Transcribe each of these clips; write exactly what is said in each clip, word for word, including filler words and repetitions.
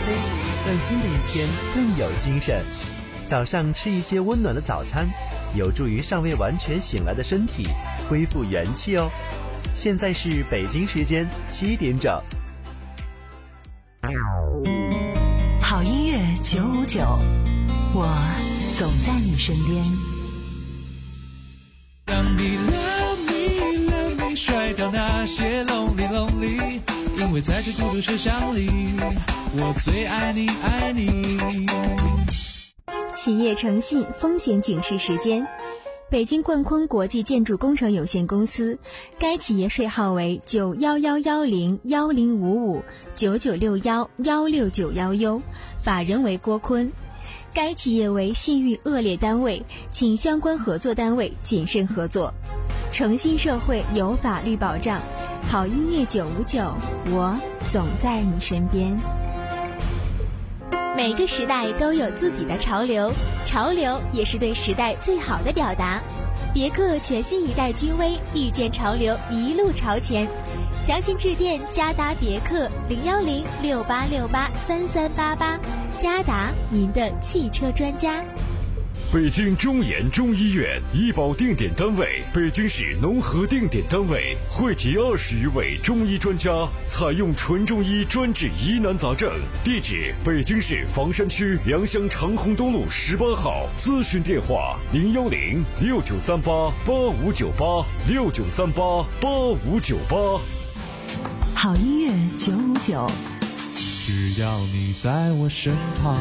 啡，让新的一天更有精神。早上吃一些温暖的早餐，有助于尚未完全醒来的身体恢复元气哦。现在是北京时间七点整。 好音乐九五九，我总在你身边。 当你 love me love me 甩掉那些 lonely lonely， 因为在这孤独车厢里，我最爱你爱你。 企业诚信风险警示时间，北京冠坤国际建筑工程有限公司，该企业税号为九幺幺幺零幺零五五九九六幺幺六九幺 U， 法人为郭坤。该企业为信誉恶劣单位，请相关合作单位谨慎合作。诚信社会有法律保障，好音乐九五九，我总在你身边。每个时代都有自己的潮流，潮流也是对时代最好的表达。别克全新一代君威，遇见潮流，一路朝前。详情致电嘉达别克零幺零六八六八三三八八，嘉达您的汽车专家。 北京中研中医院医保定点单位，北京市农合定点单位，汇集二十余位中医专家，采用纯中医专治疑难杂症。地址：北京市房山区良乡长虹东路十八号。咨询电话：零幺零六九三八八五九八六九三八八五九八。 好音乐九五九， 只要你在我身旁。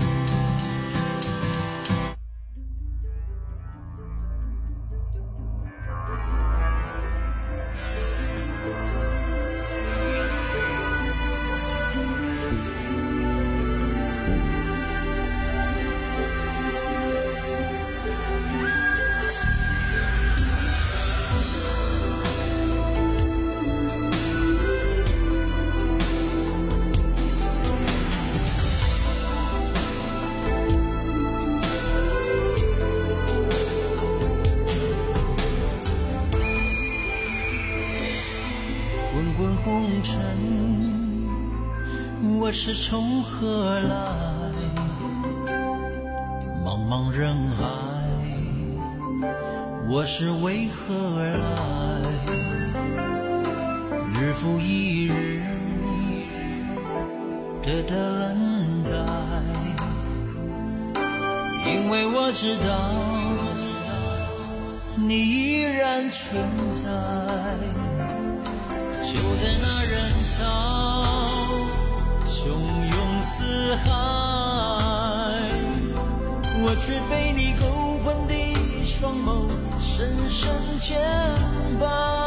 滚滚红尘，我是从何来？茫茫人海，我是为何来？日复一日的等待，因为我知道你依然存在。就在那人潮汹涌四海，我却被你勾魂的双眸深深牵绊。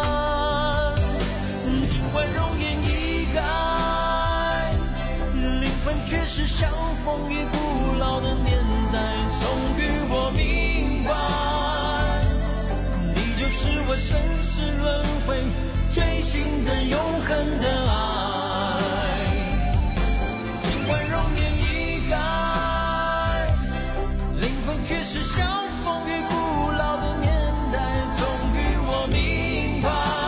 尽管容颜已改，灵魂却是相逢于古老的年代。终于我明白，你就是我生死轮回最新的永恒的爱。尽管容颜已改，灵魂却是相逢于古老的年代。终于我明白，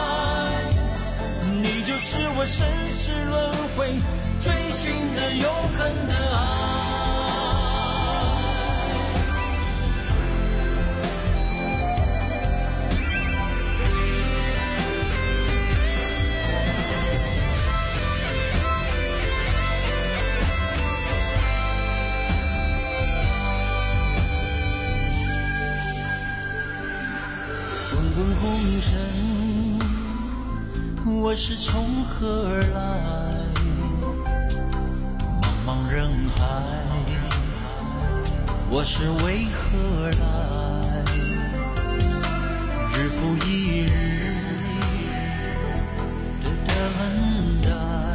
你就是我生死轮回最新的永恒的爱。滚红尘，我是从何而来？茫茫人海，我是为何而来？日复一日的等待，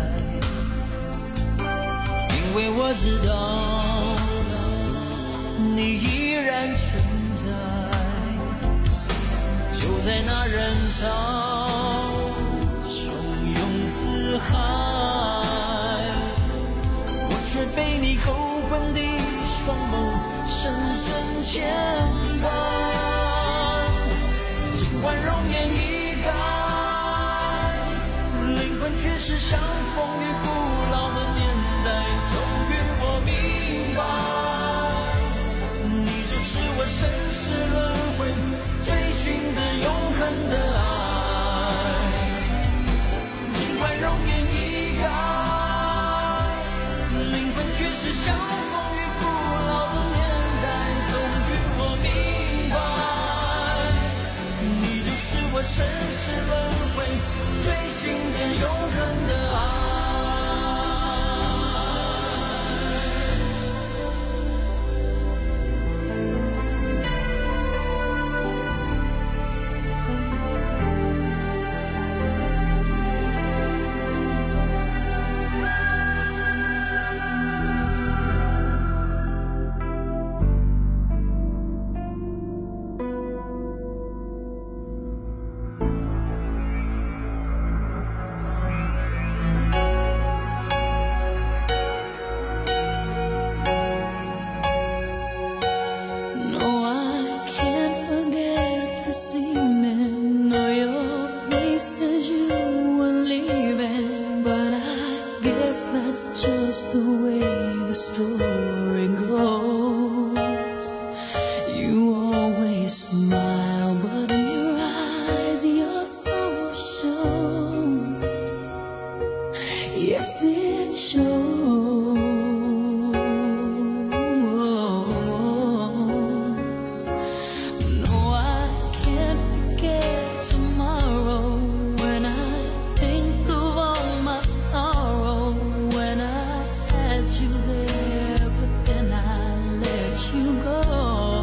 因为我知道你依然存在。就在那人潮汹涌四海，我却被你勾魂的双眸深深牵绊。尽管容颜已改，灵魂却是相逢于古老的年代。终是相逢于古老的年代，终于我明白，你就是我生死轮回最经典永恒的爱。 Just the way the story goes. You always smile, but in your eyes your soul shows. Yes, it shows. No, I can't forget tomorrow when I think of all my sorrow. You there, but then I let you go,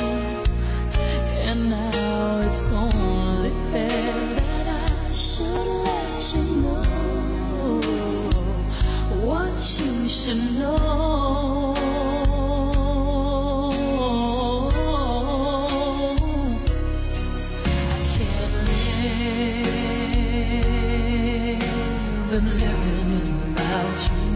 and now it's only fair that I should let you know what you should know. I can't live, and living is without you.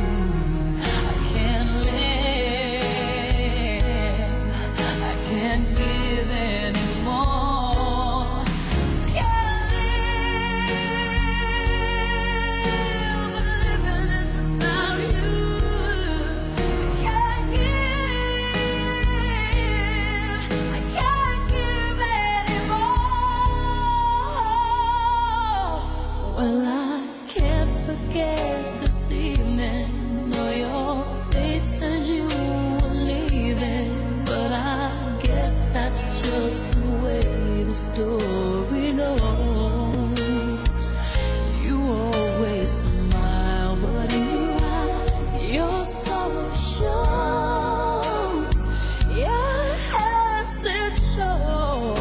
Well, I can't forget this evening, or your face as you were leaving. But I guess that's just the way the story goes. You always smile, but in your eyes your soul shows. Yes, it shows.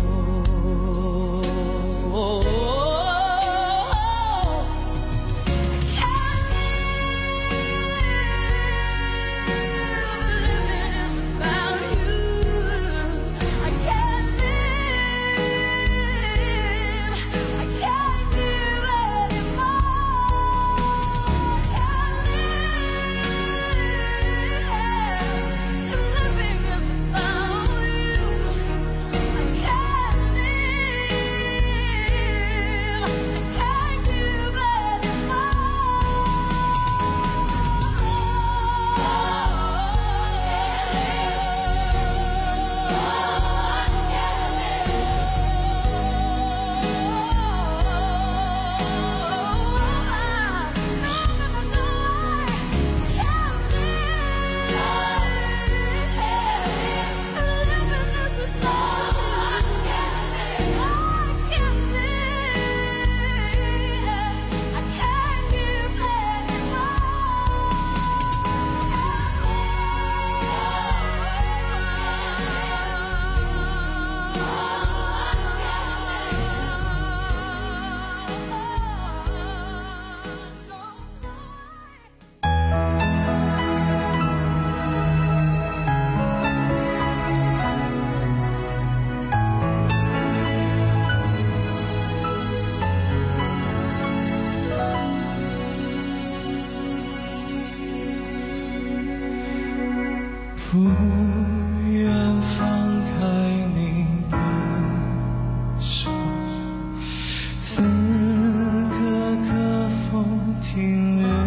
不愿放开你的手，此刻可否停留？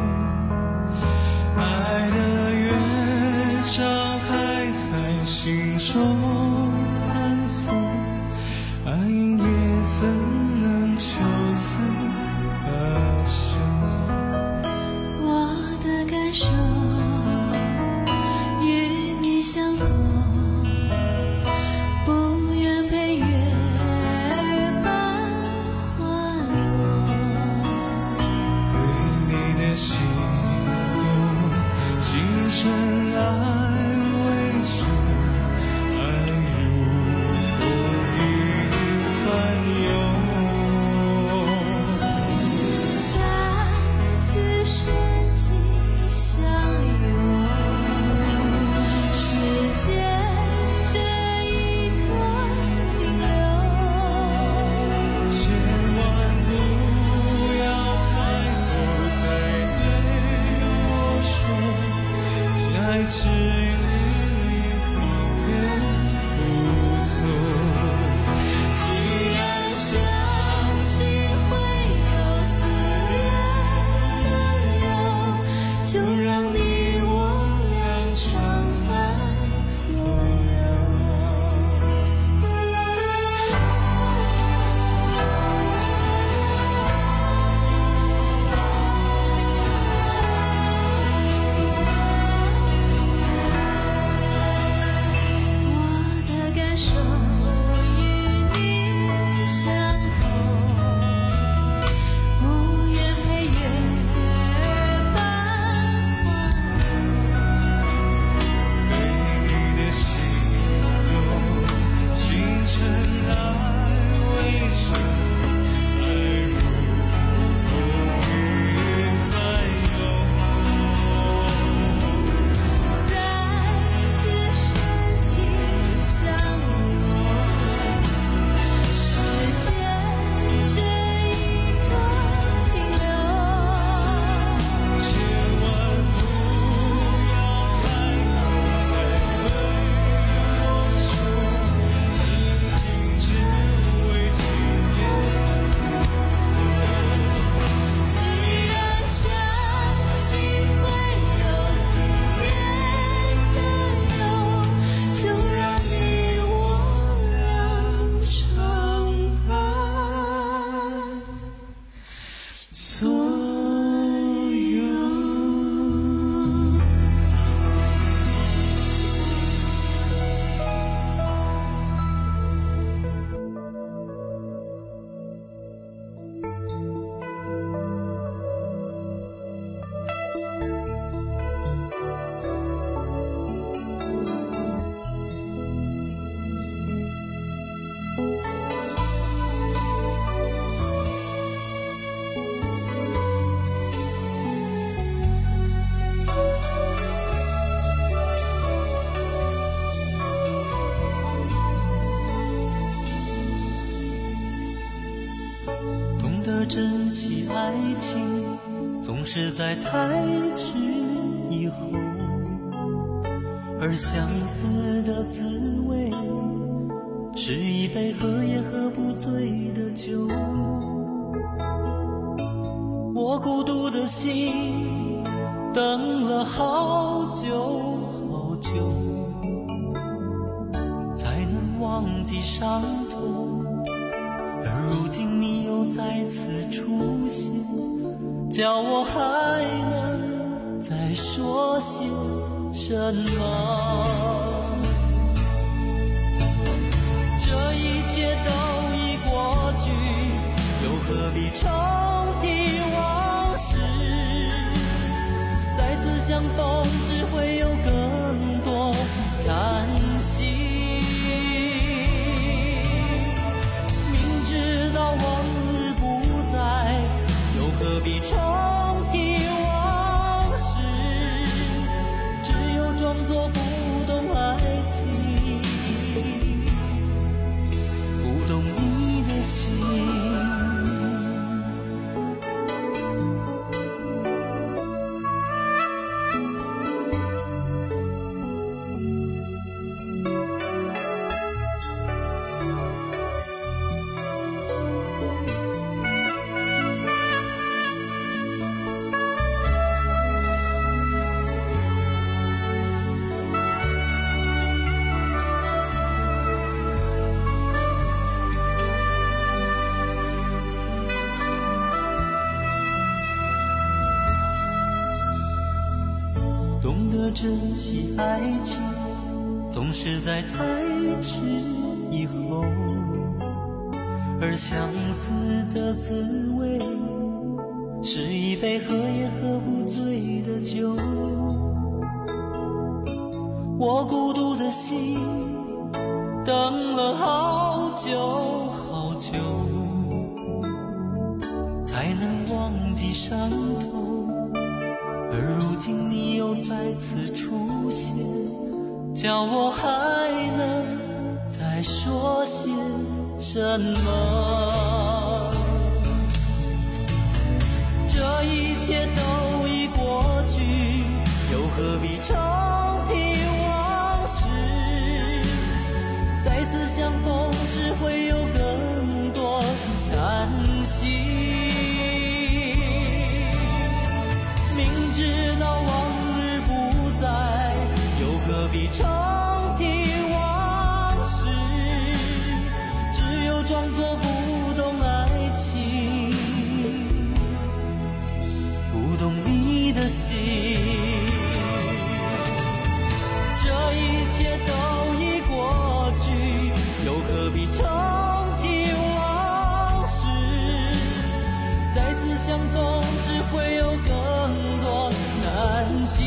爱的乐章还在心中弹奏，暗夜怎能就此罢休？ 我的感受心有星辰来维持，爱如风雨翻涌。 再次深情相拥，时间这一刻停留。 千万不要开口再对我说，在指引里永远不错。 既然相信会有思念的有，就让你我俩常伴左右。我的感受与你相同，不愿配月儿般花被你的心有星辰来维持，爱如风雨翻涌。 再次深情相拥，时间这一刻停留。 千万不要开口再对我说，仅仅只为纪念既然相信会有思念的有，就让你我俩常伴左右。 懂得珍惜爱情，总是在太迟以后，而相思的滋味，是一杯喝也喝不醉的酒。我孤独的心，等了好久好久，才能忘记伤痛。而如今你又再次出现，叫我还能再说些什么？这一切都已过去，又何必重提往事？再次相逢，只会有更多叹息。往日不在，又何必重提往事？只有装作不懂爱情，不懂你的心。懂得珍惜爱情，总是在太迟以后，而相思的滋味，是一杯喝也喝不我孤独的心等了好久好久，才能忘记伤痛，而如今你又再次出现，叫我还能再说些什么？这一切都已过去，又何必重提往事？再次相逢，只会有更多叹息。明知道往日不在，又何必重提往事？只有装作不懂爱情，不懂你的心。这一切都已过去，又何必重提往事？再次相逢，只会有更多叹息。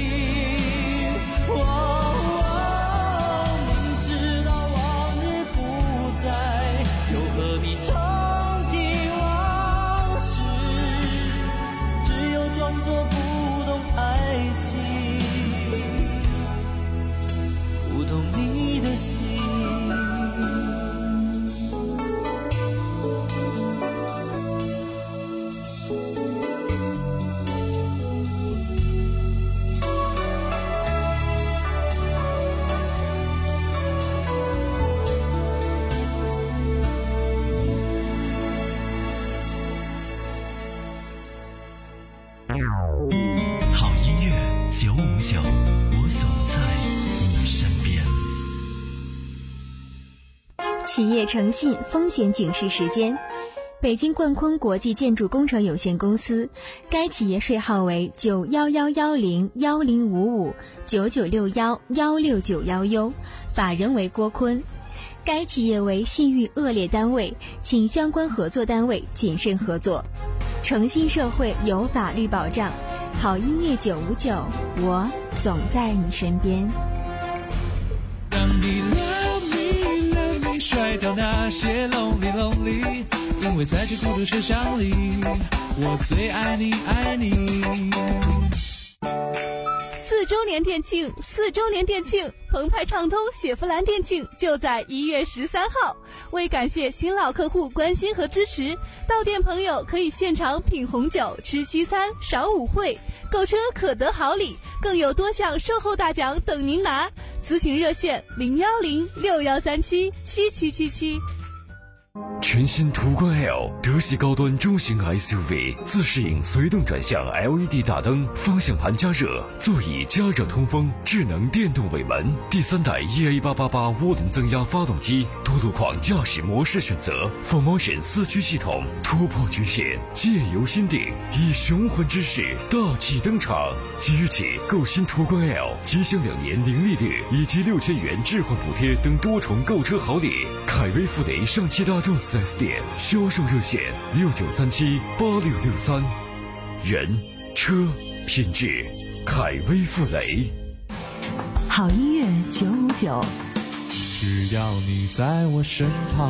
哦哦，明知道往日不在，又何必重提往事？只有装作不懂爱情，不懂你的心。 好音乐九五九，我总在你身边。 企业诚信风险警示时间。北京冠坤国际建筑工程有限公司，该企业税号为九幺幺幺零幺零五五九九六幺幺六九幺 U， 法人为郭坤。该企业为信誉恶劣单位，请相关合作单位谨慎合作。诚信社会有法律保障，好音乐九五九，我总在你身边。 让你 love me love me， 甩掉那些 lonely lonely， 因为在这孤独车厢里，我最爱你爱你。 四周年店庆，四周年店庆，澎湃畅通雪佛兰店庆就在一月十三号。为感谢新老客户关心和支持，到店朋友可以现场品红酒、吃西餐、赏舞会，购车可得好礼，更有多项售后大奖等您拿。咨询热线零幺零六幺三七七七七七。 全新途观 L 德系高端中型 S U V， 自适应随动转向 L E D 大灯，方向盘加热，座椅加热通风，智能电动尾门，第三代 E A 八八八涡轮增压发动机，多路况驾驶模式选择 ，Full Motion 四驱系统，突破局限，借由心定，以雄浑之势大气登场。即日起购新途观 L， 即享两年零利率以及六千元置换补贴等多重购车好礼。凯威富雷上汽大众四 S 店销售热线六九三七八六六三。人车品质，凯威富雷。 好音乐九五九， 只要你在我身旁。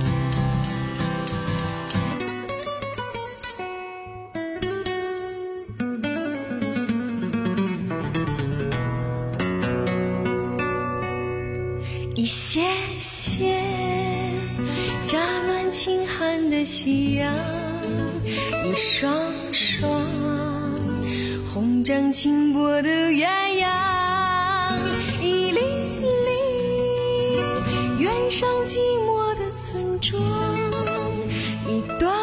一些些乍暖轻寒的夕阳，一双双红掌轻薄的鸳鸯，一粒粒远上寂寞的村庄，一段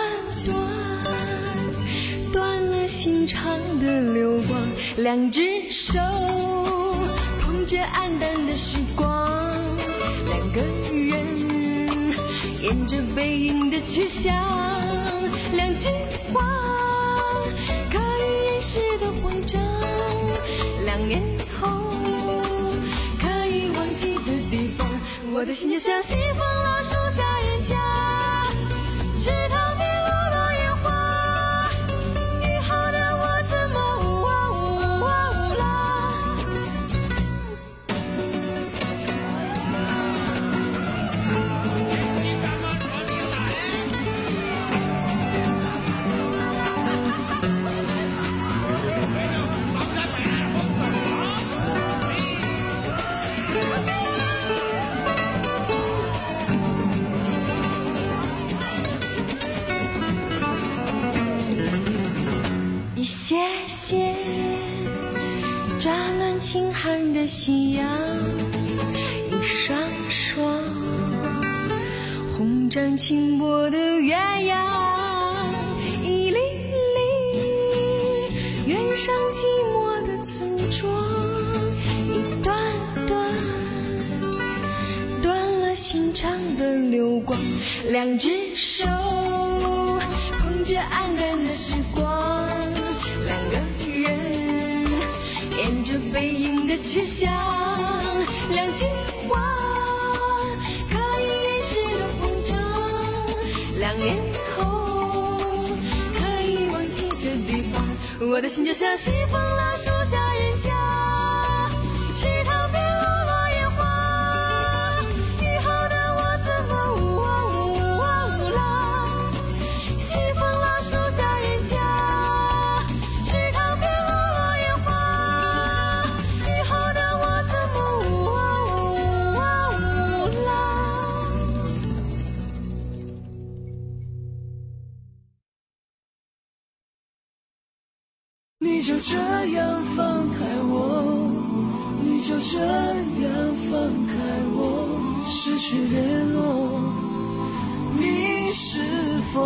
段断了心肠的流光，两只手捧着黯淡的时光，两个人沿着背影的去向，两句话可以掩饰的慌张，两年后可以忘记的地方，我的心就像西风老树下人家，池塘边落落烟花，雨后的我怎么呜啊呜啊呜啦， 乍暖轻寒的夕阳一双双，红掌轻拨的鸳鸯一粒粒，远上寂寞的村庄一段段，断了心肠的流光，两只手捧着黯淡的时光，两个人沿着背影的去向，两句话可以掩饰的慌张，两年后可以忘记的地方，我的心就像西风老树下人家，池塘边落落叶花，以后的我怎么忘了西风老树下人家，池塘边落落叶花，以后的我怎么忘了。 你就这样放开我，你就这样放开我，失去联络，你是否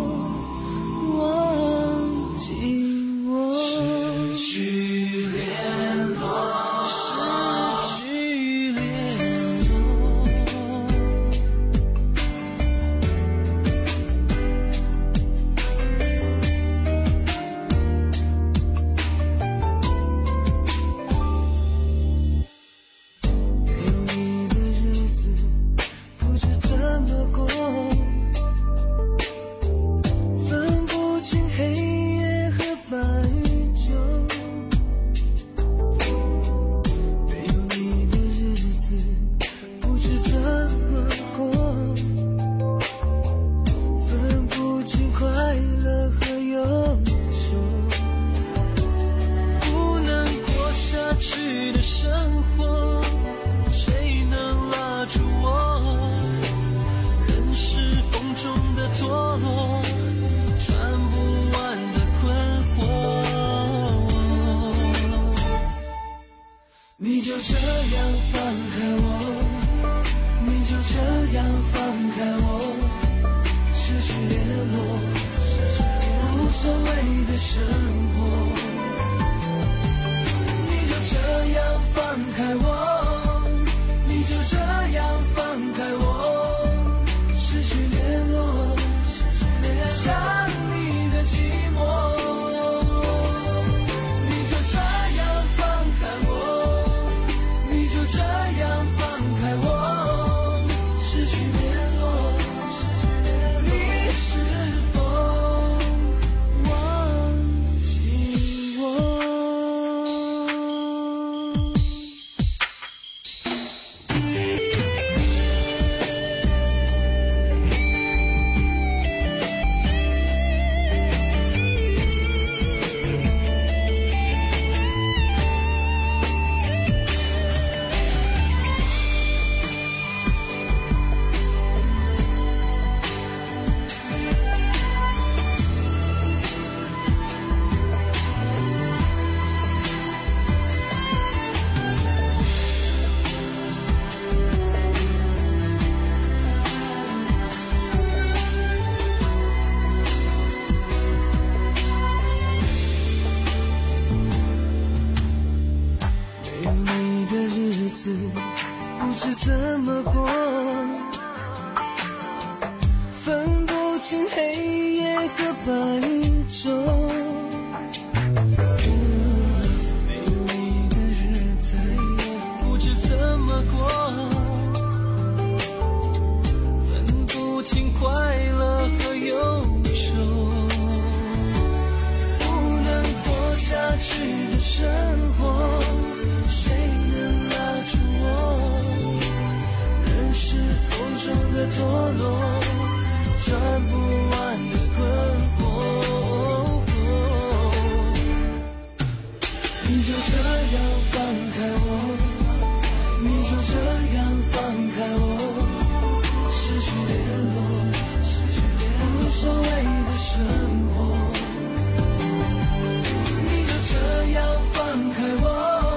忘记我？失去联络，失去联络。没有你的日子不知怎么过，分不清黑夜和白昼。没有你的日子不知怎么过，分不清快乐和忧愁。不能过下去的生活，谁能拉住我？人是风中的陀螺，穿不完的困惑。你就这样放开我，你就这样放开我，失去联络，无所谓的生活。你就这样放开我，你就这样放开我，失去联络，想你的寂寞。你就这样放开我，你就这样放开我，失去联络，你是否忘记我？没有你的日子不知怎么过，分不清黑夜和白昼。没有你的日子不知怎么过，分不清快乐和忧愁。不能过下去的生活，谁能拉住我？人是风中的陀螺，转不完的困惑。你就这样放开我，你就这样放开我，失去联络，无所谓的生活。你就这样放开我，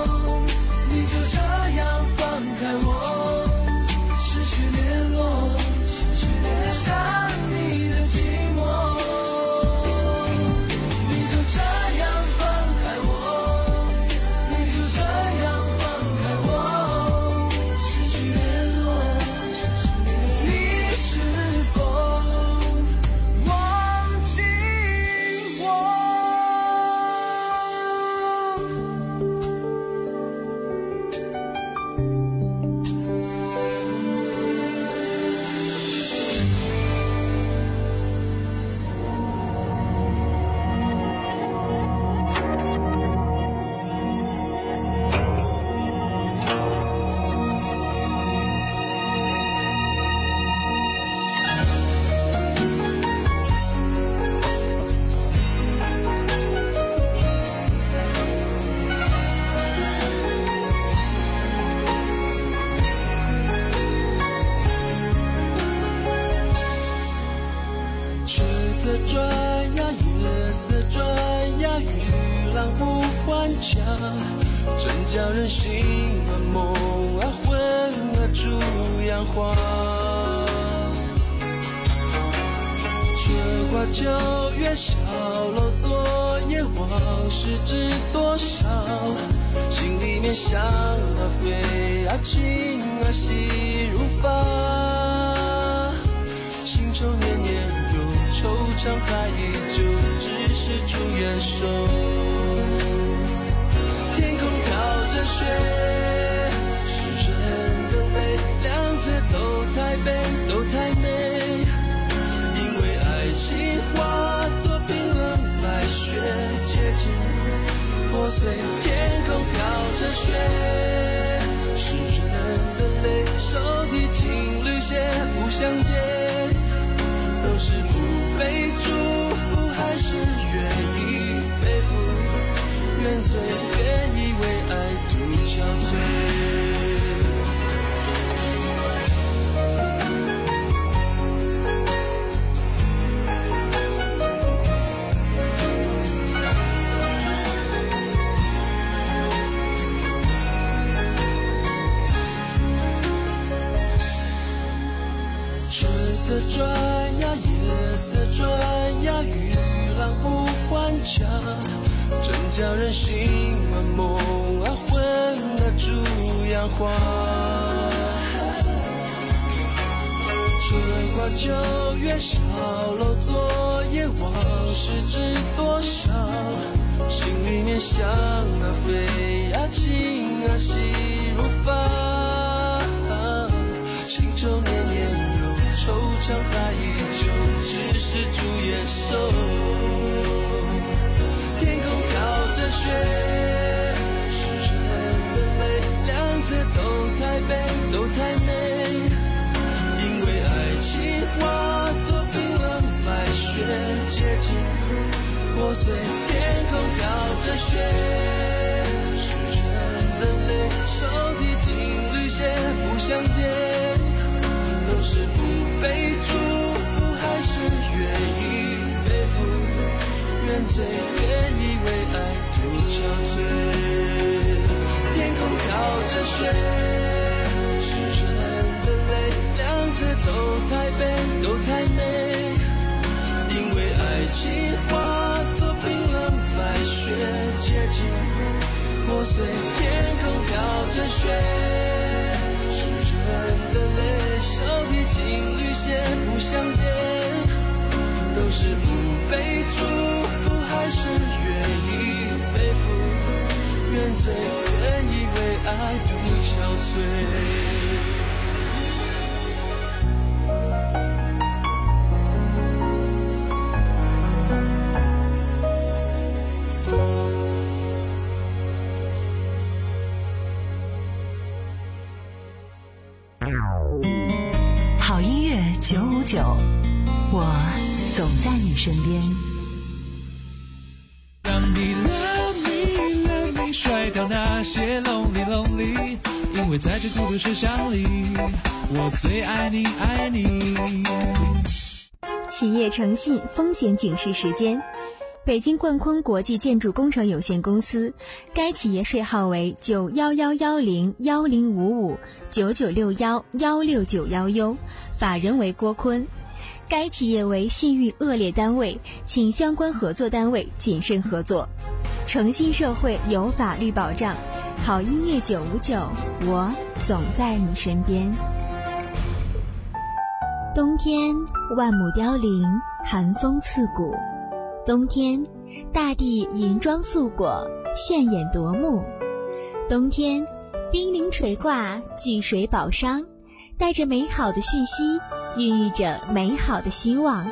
浪不还家，真叫人心啊梦啊魂啊猪羊花。春花秋月小楼昨夜往事知多少，心里面想啊飞啊情啊细如发，新愁年年有惆怅还依旧，只是朱颜瘦。天空飘着雪，是人的泪，两者都太悲都太美，因为爱情化作冰冷白雪，结晶破碎。天空飘着雪，是人的泪，手提金缕鞋不相见，都是不被祝福，还是愿意背负原罪，愿意为爱独憔悴。春色转呀，夜色转呀，与浪不还家，真叫人心啊梦啊魂啊猪羊花。春花秋月小楼昨夜往事知多少，心里面想啊飞啊情啊细如发，新愁年年惆怅还依旧，只是朱颜瘦。天空飘着雪，是人的泪，两者都太悲都太美，因为爱情化作冰冷白雪，结晶破碎。天空飘着雪，是人的泪，手提金缕鞋不相见，都是不被祝福，还是愿意背负原罪，愿意为爱独憔悴。天空飘着雪，是人的泪，两者都太悲都太美，因为爱情化作冰冷白雪，结晶破碎。天空飘着雪，是人的泪，手提金缕鞋不相见，都是不被祝福，还是愿意背负原罪，愿意为爱独憔悴。 好音乐九五九，我总在你身边。 让你 love me love me， 甩掉那些 lonely lonely， 因为在这孤独世上里，我最爱你爱你。 企业诚信风险警示时间。北京冠坤国际建筑工程有限公司，该企业税号为九幺幺幺零幺零五五九九六幺幺六九幺 U， 法人为郭坤。该企业为信誉恶劣单位，请相关合作单位谨慎合作。诚信社会有法律保障，好音乐九五九，我总在你身边。冬天万亩凋零，寒风刺骨。冬天，大地银装素裹，炫眼夺目。冬天，冰凌垂挂，聚水宝商，带着美好的讯息，孕育着美好的希望。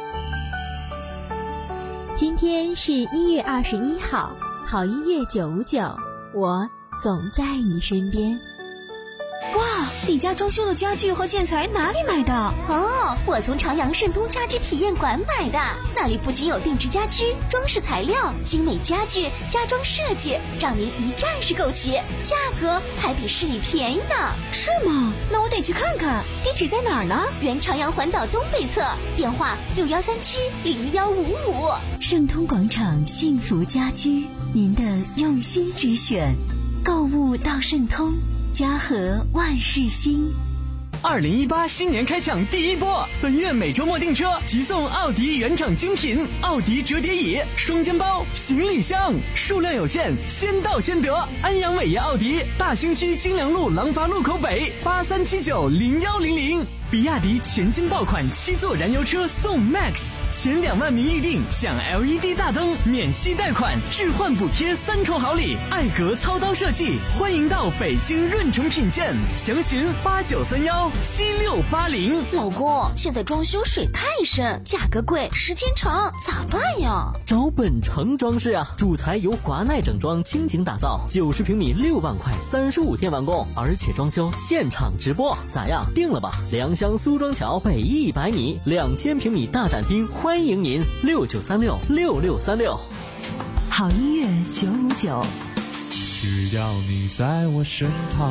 今天是一月二十一号，好音乐九五九，我总在你身边。 哇，你家装修的家具和建材哪里买的？ 哦，我从长阳盛通家居体验馆买的，那里不仅有定制家居、装饰材料、精美家具、家装设计，让您一站式购齐，价格还比市里便宜呢。 是吗？那我得去看看。地址在哪儿呢？ 原长阳环岛东北侧，电话六幺三七零幺五五。 盛通广场幸福家居。 您的用心之选，购物到顺通，嘉禾万事兴。 二零一八新年开抢第一波，本月每周末订车即送奥迪原厂精品奥迪折叠椅、双肩包、行李箱，数量有限，先到先得。安阳伟业奥迪大兴区金良路廊坊路口北八三七九零幺零零。比亚迪全新爆款七座燃油车送 Max， 前两万名预定享 L E D 大灯、免息贷款、置换补贴三重好礼，艾格操刀设计，欢迎到北京润城品鉴，详询八九三幺七六八零。 老公，现在装修水太深，价格贵，时间长，咋办呀？ 找本城装饰啊，主材由华奈整装倾情打造，九十平米六万块，三十五天完工，而且装修现场直播，咋样？定了吧？良乡苏庄桥北一百米，两千平米大展厅，欢迎您六九三六六六三六。 好音乐九五九， 需要你在我身旁。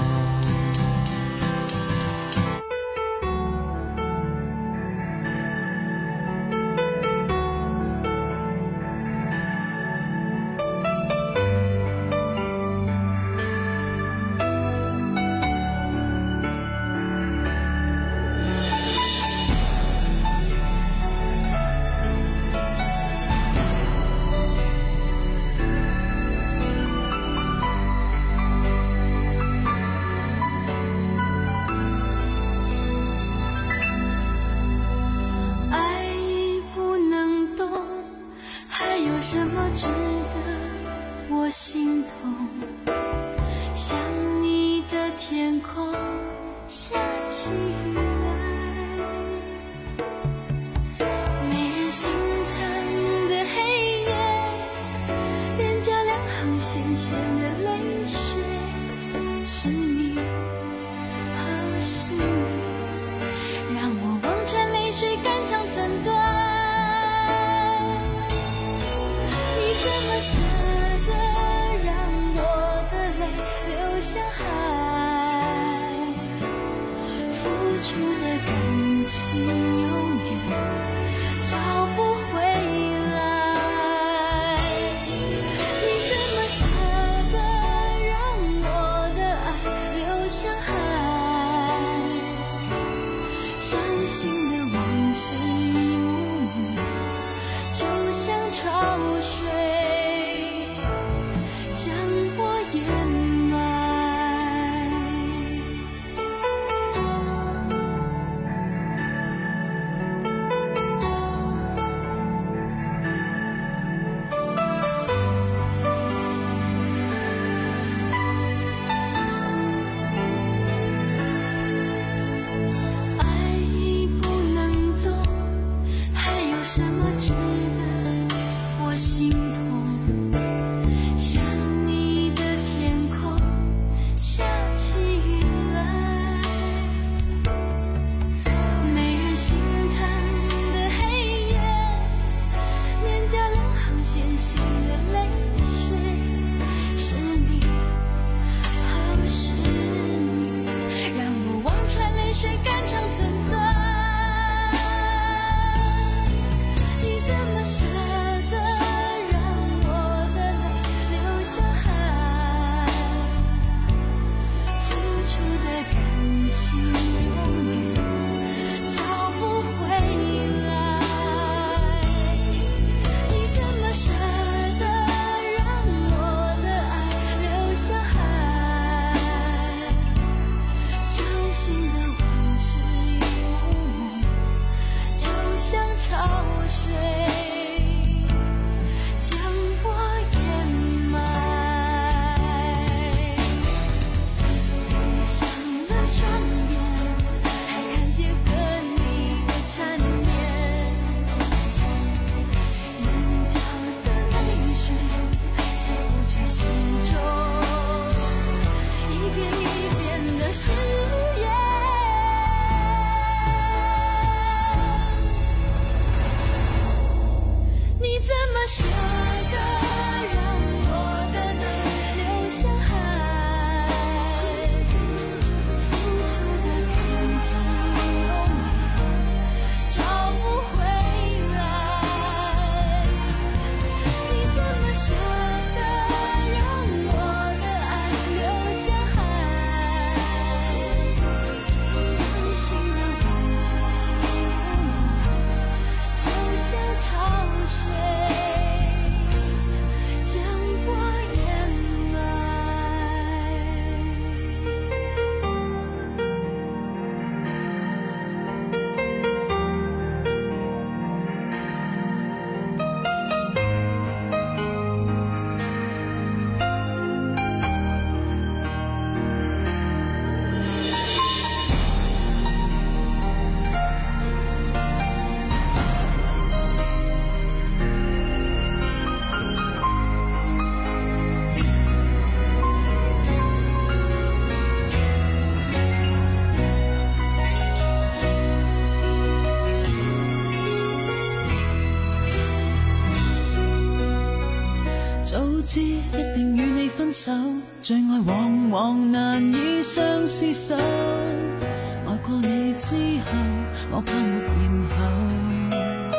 知一定與你分手，最愛往往難以相廝守。愛過你之後，我怕沒然後。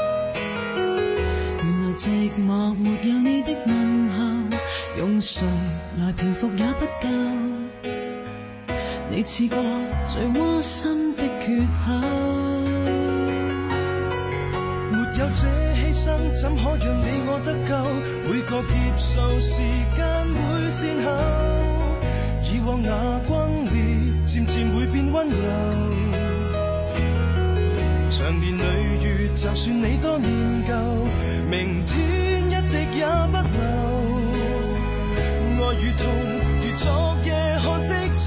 原來寂寞沒有你的問候，用誰來平復也不夠。你似個最窩心的缺口。 沒有這犧牲，怎可讓你我得救？每個劫數，時間會先後。以往那轟烈，漸漸會變溫柔。長年累月，就算你多念舊，明天一滴也不留。愛與痛，如昨夜喝的酒。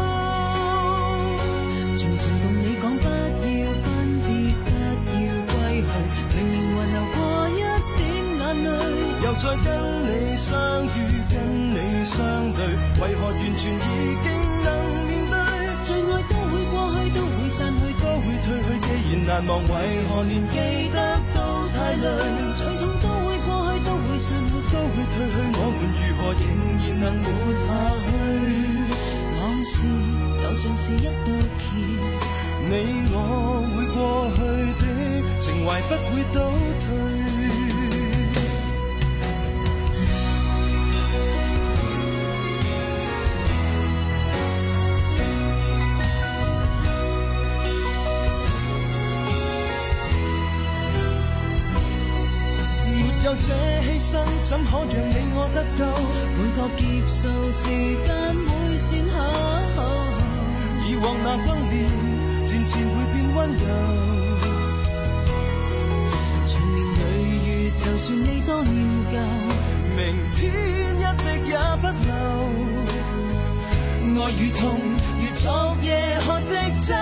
從前共你講不要分別，不要歸去，明明還流過一點眼淚。 又再跟你相遇，跟你相對，為何完全已經能面對？ 最愛都會過去，都會散去， 都會退去。既然難忘，為何連記得都太累？ 最痛都會過去，都會散去， 都會退去。我們如何仍然能活下去？ 往事就像是一道橋， 你我會過去的情懷不會倒退。沒有這犧牲，怎可讓你我得救？ 每個劫數，時間會先後。 以往那轟烈，漸漸會變溫柔。 長年累月，就算你多念舊， 明天一滴也不留。愛與痛，如昨夜喝的酒。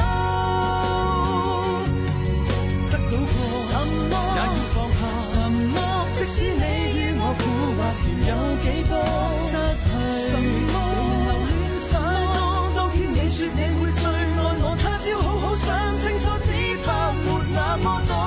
得到過， 什麼也要放下。 什麼？ 即使你與我苦或甜有幾多， 失去什麼誰能留戀太多？當天你說你會最愛我，他朝好好想清楚，只怕沒那麼多。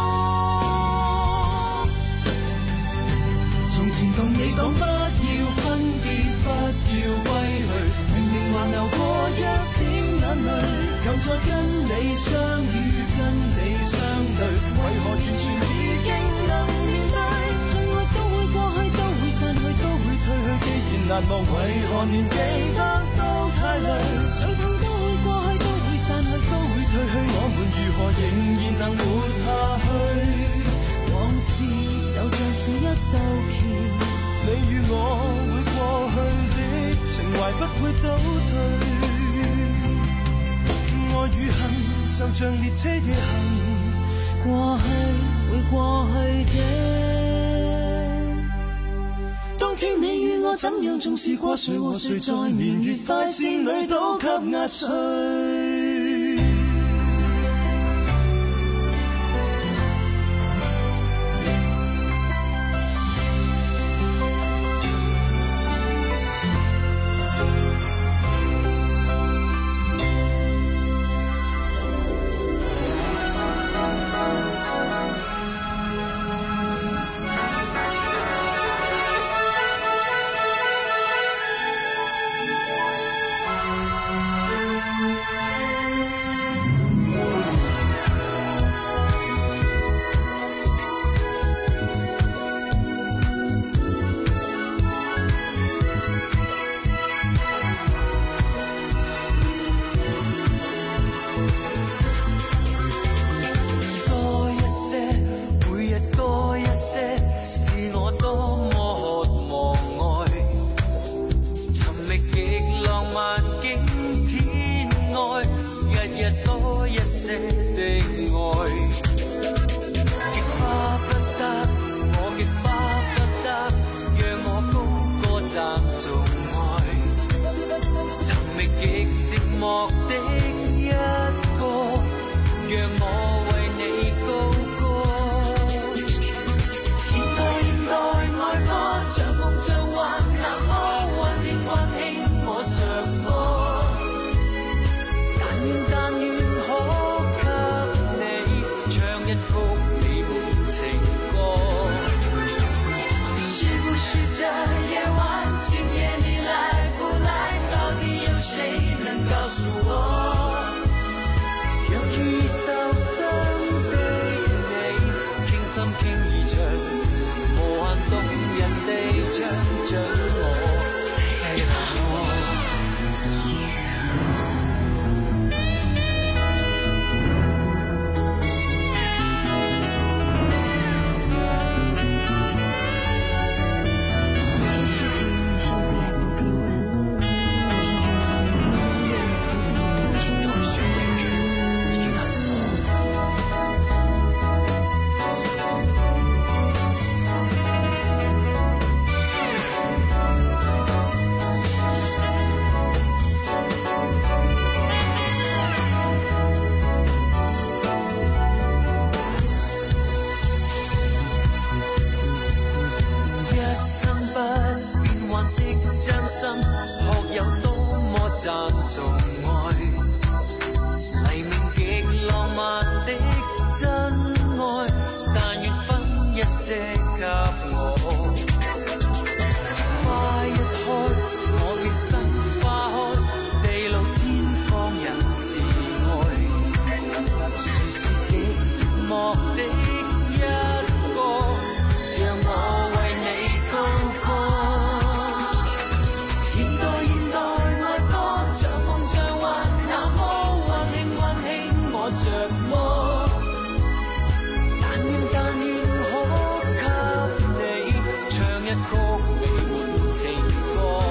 從前同你講不要分別，不要歸去，明明還流過一點眼淚。又再跟你相遇，跟你相對，為何完全已經能面對？ 最愛都會過去，都會散去，都會退去。 既然難忘，為何連記得都太累？ 最痛都會過去，都會散去，都會退去。 我們如何仍然能活下去？ 往事就像是一道橋， 你與我會過去的情懷不會倒退。愛與恨就像列車夜行， 過去會過去的。 當天你與我怎樣重視過，誰和誰在年月快線裏都給壓碎。 生學有多麼讚頌愛，黎明極浪漫的真愛，但願分一些給我。花一開，我嘅心花開，地老天荒人是愛，誰是極寂寞的一個，讓我為你高歌。現代現代愛歌，像夢像幻，那麼溫馨溫馨我着魔，但願但願可給你唱一曲美滿情歌。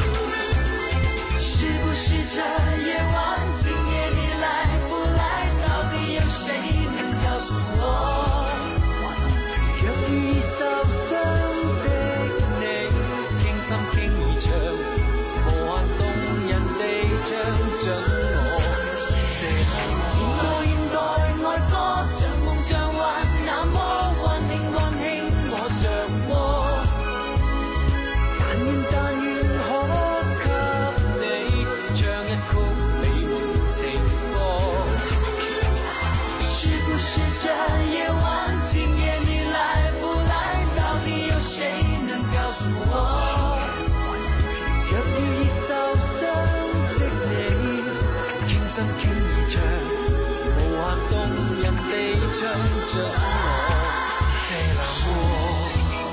是不是這夜晚今夜你來不來，到底有誰能告訴我？若遇受傷的你，傾心傾意唱，無限動人地唱準我。現代現代愛歌，像夢像幻，那麼溫馨溫馨我着魔，但願但願可給你唱一曲美滿情歌。是不是這夜晚今夜你來不來，到底有誰能告訴我？若遇受傷的你，傾心傾意唱，無限動人地唱着我。C'est l'amour。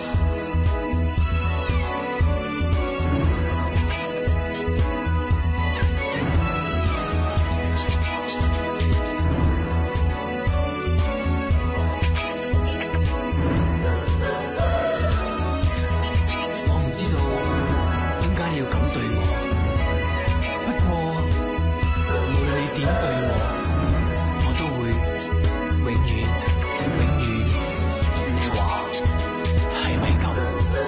我唔知道點解你要咁對我，不過無論你點對我，我都會永遠永遠。你話係咪咁？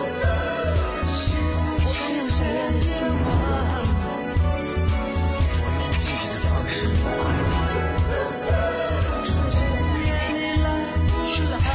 我剛用什麼樣的心啊？我用自己的方式愛你。願你來不來。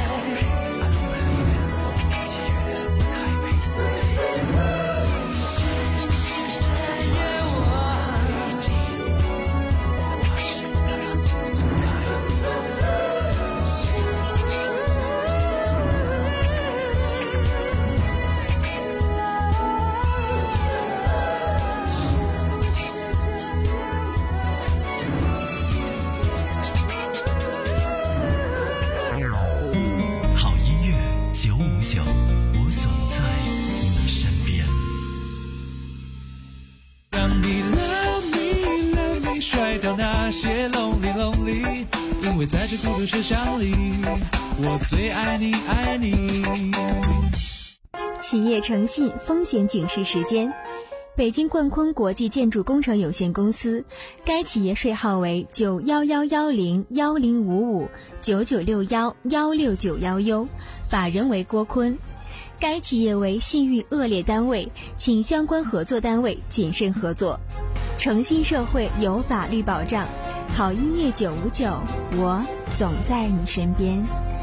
好音乐九五九，我总在你身边。 让你 love me love me 甩掉那些 lonely lonely， 因为在这孤独车厢里，我最爱你爱你。 企业诚信风险警示时间。北京冠坤国际建筑工程有限公司，该企业税号为九幺幺幺零幺零五五九九六幺幺六九幺 U， 法人为郭坤。该企业为信誉恶劣单位，请相关合作单位谨慎合作。诚信社会有法律保障，好音乐九五九，我总在你身边。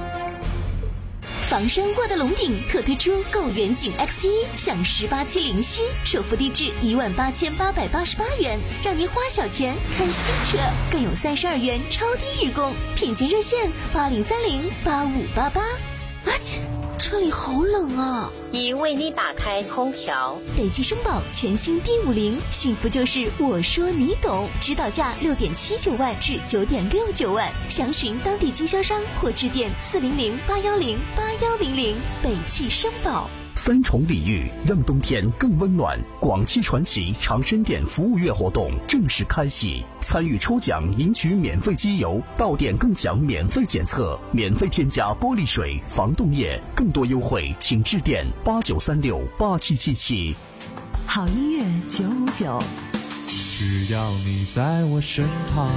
房山沃德龙顶特推出购远景 X 一 享十八期零息，首付低至一万八千八百八十八元，让您花小钱看新车，更有三十二元超低日供，品鉴热线八零三零八五八八。啊切，这里好冷啊！ 已为你打开空调。 北汽绅宝全新 D 五零，幸福就是我说你懂，指导价六点七九万至九点六九万，详询当地经销商或致电四零零八幺零八幺零零。北汽绅宝。 三重礼遇，让冬天更温暖。广汽传祺长深店服务月活动正式开启，参与抽奖赢取免费机油，到店更享免费检测，免费添加玻璃水、防冻液，更多优惠请致电八九三六八七七七。 好音乐九五九， 只要你在我身旁。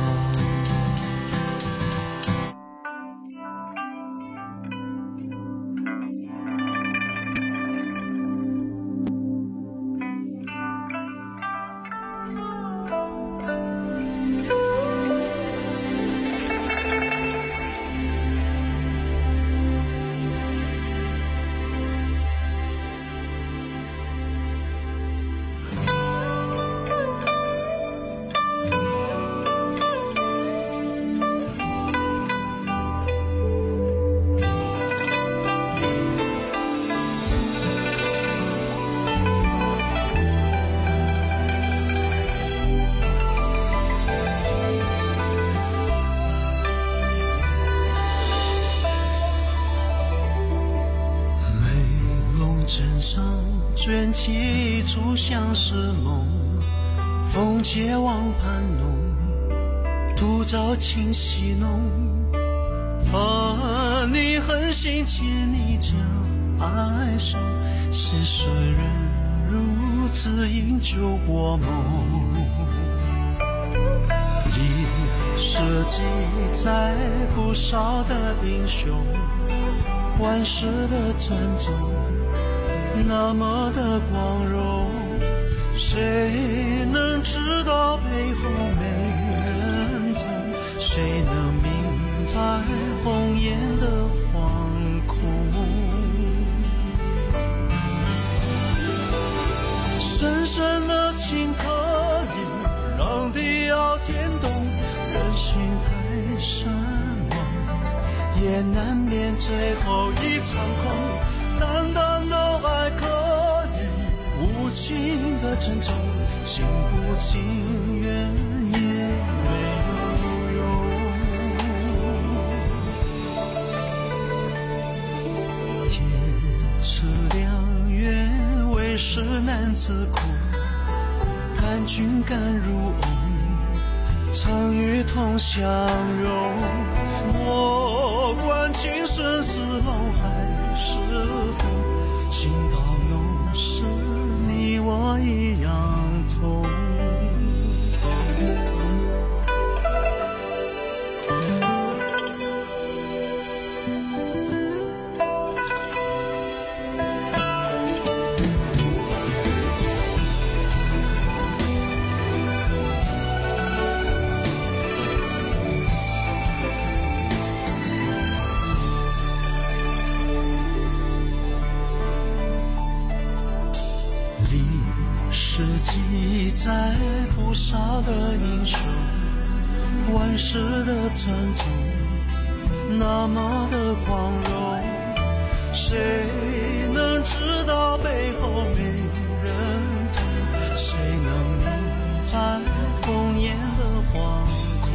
上卷起竹香是梦，风借望盘弄，独照清溪浓。发你狠心借你将爱送，是谁人如此饮酒过梦？历史记载不少的英雄，万世的尊重，那么的光荣，谁能知道背后没人懂？谁能明白红颜的惶恐？深深的情可以让地要天动，人心太善忘，也难免最后一场空。淡淡的爱可以无情的珍重，情不情愿也没有用。天赐良缘，为时难自苦，叹君甘如瓮，曾与同相拥。莫管今生是龙还是凤，情到浓时你我一样痛。记载不少的英雄，万世的尊重，那么的光荣，谁能知道背后没人懂？谁能明白红颜的惶恐？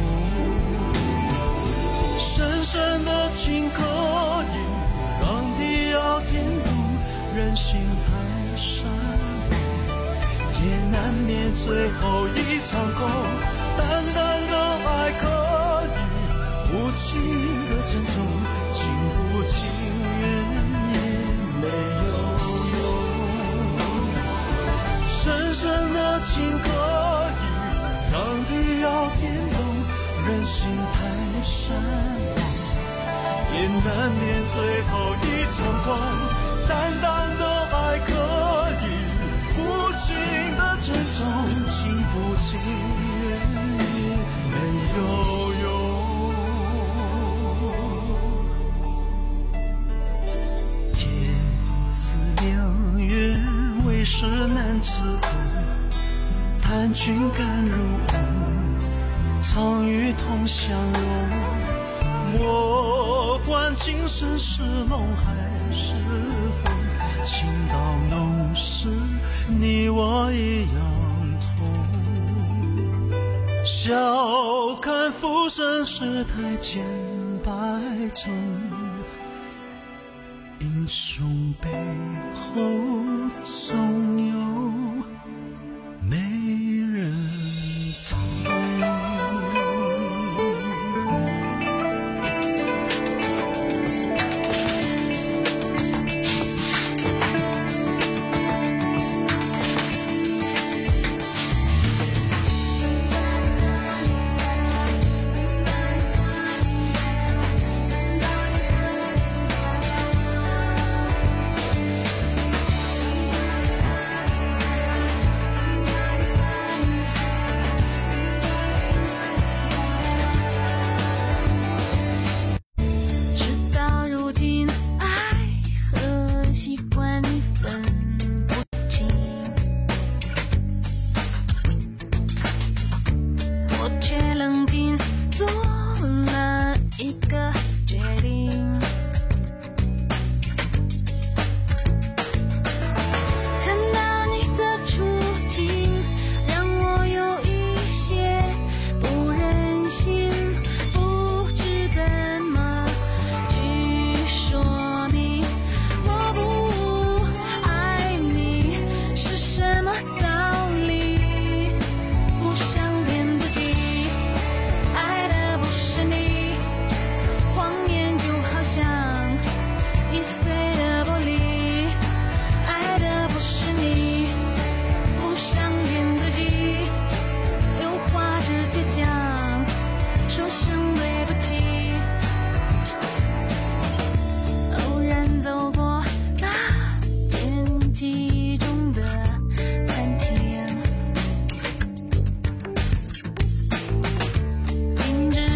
深深的情可以让地要天动，人心太善，也难免最后一场空。淡淡的爱可以无情的珍重，情不情愿也没有用。深深的情可以让地要天动，人心太善忘，也难免最后一场空。淡淡的爱可以无情的珍重，情不情愿也没有用。天赐良缘，为时难自苦，叹君甘如瓮，曾与同相拥。莫管今生是龙还是凤，情到浓时你我一样痛。笑看浮生事态千百种，英雄背后总有没人懂。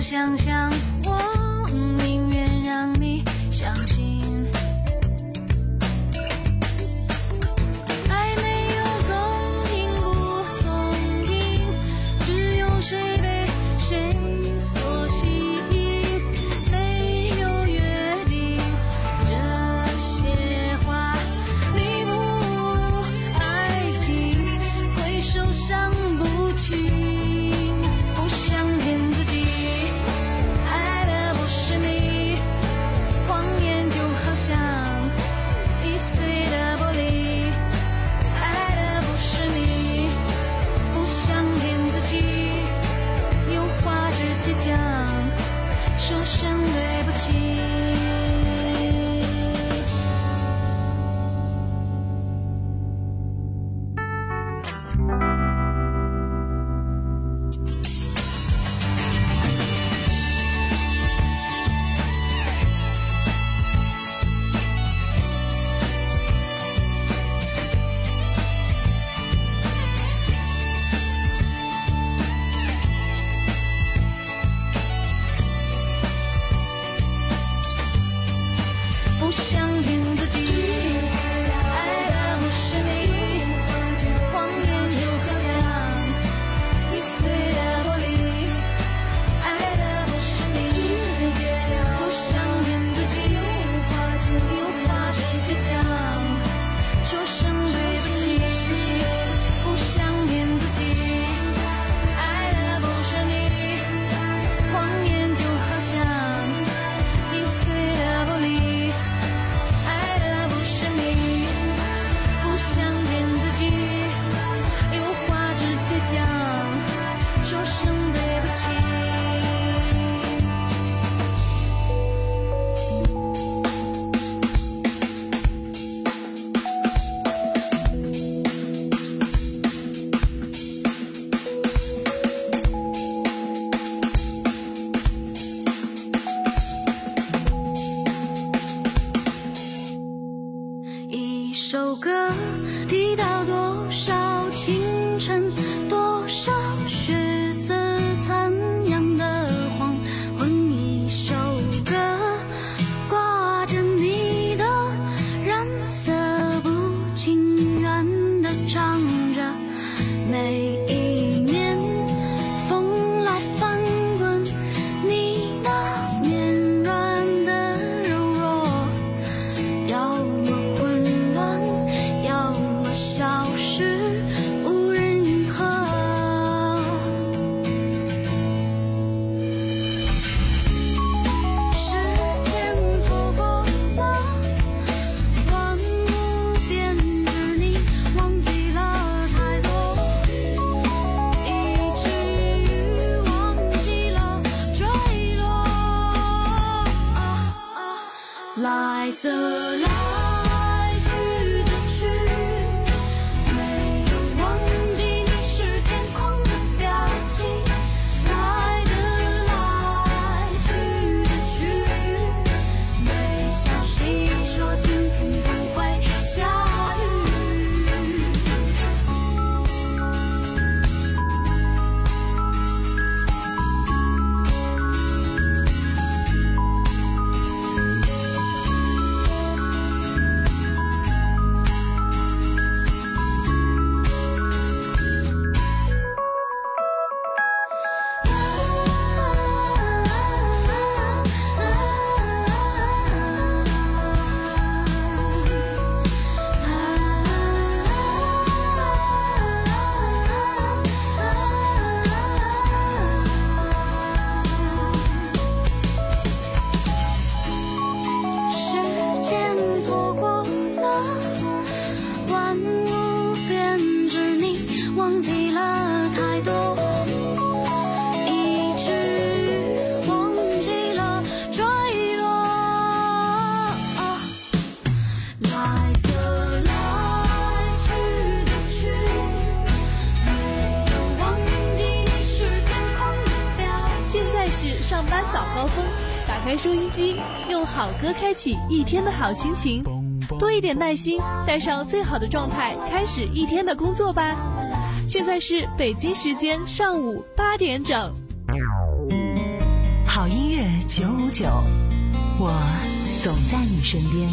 想象，我宁愿让你相信。爱没有公平不公平，只有谁被谁所吸引。没有约定，这些话你不爱听，会受伤不轻。说声对不起。不想骗自己，爱的不是你，谎言就好像易碎的玻璃，爱的不是你，不想骗自己，有话直接讲，说声对不起，不想骗自己，爱的不是你，谎言就好像易碎的玻璃。说声对不起。一首歌提到多少清晨，多少血色残阳的黄昏，一首歌挂着你的染色，不情愿地唱着。每一年风来翻滚，你那绵软的柔弱，要么混乱，要么消失，无人应和。时间错过了，万物变质，你忘记了太多，以至于忘记了坠落。来则来，去则去，没有忘记你是天空的标记。来的来，去的去，没消息说今天不会下雨。时间错过了，万物变质，你忘记了太多，以至于忘记了坠落。来则来，去的去，没有忘记你是天空的标记。 现在是上班早高峰，打开收音机，用好歌开启一天的好心情，多一点耐心，带上最好的状态，开始一天的工作吧。现在是北京时间上午八点整。 九五九，我总在你身边。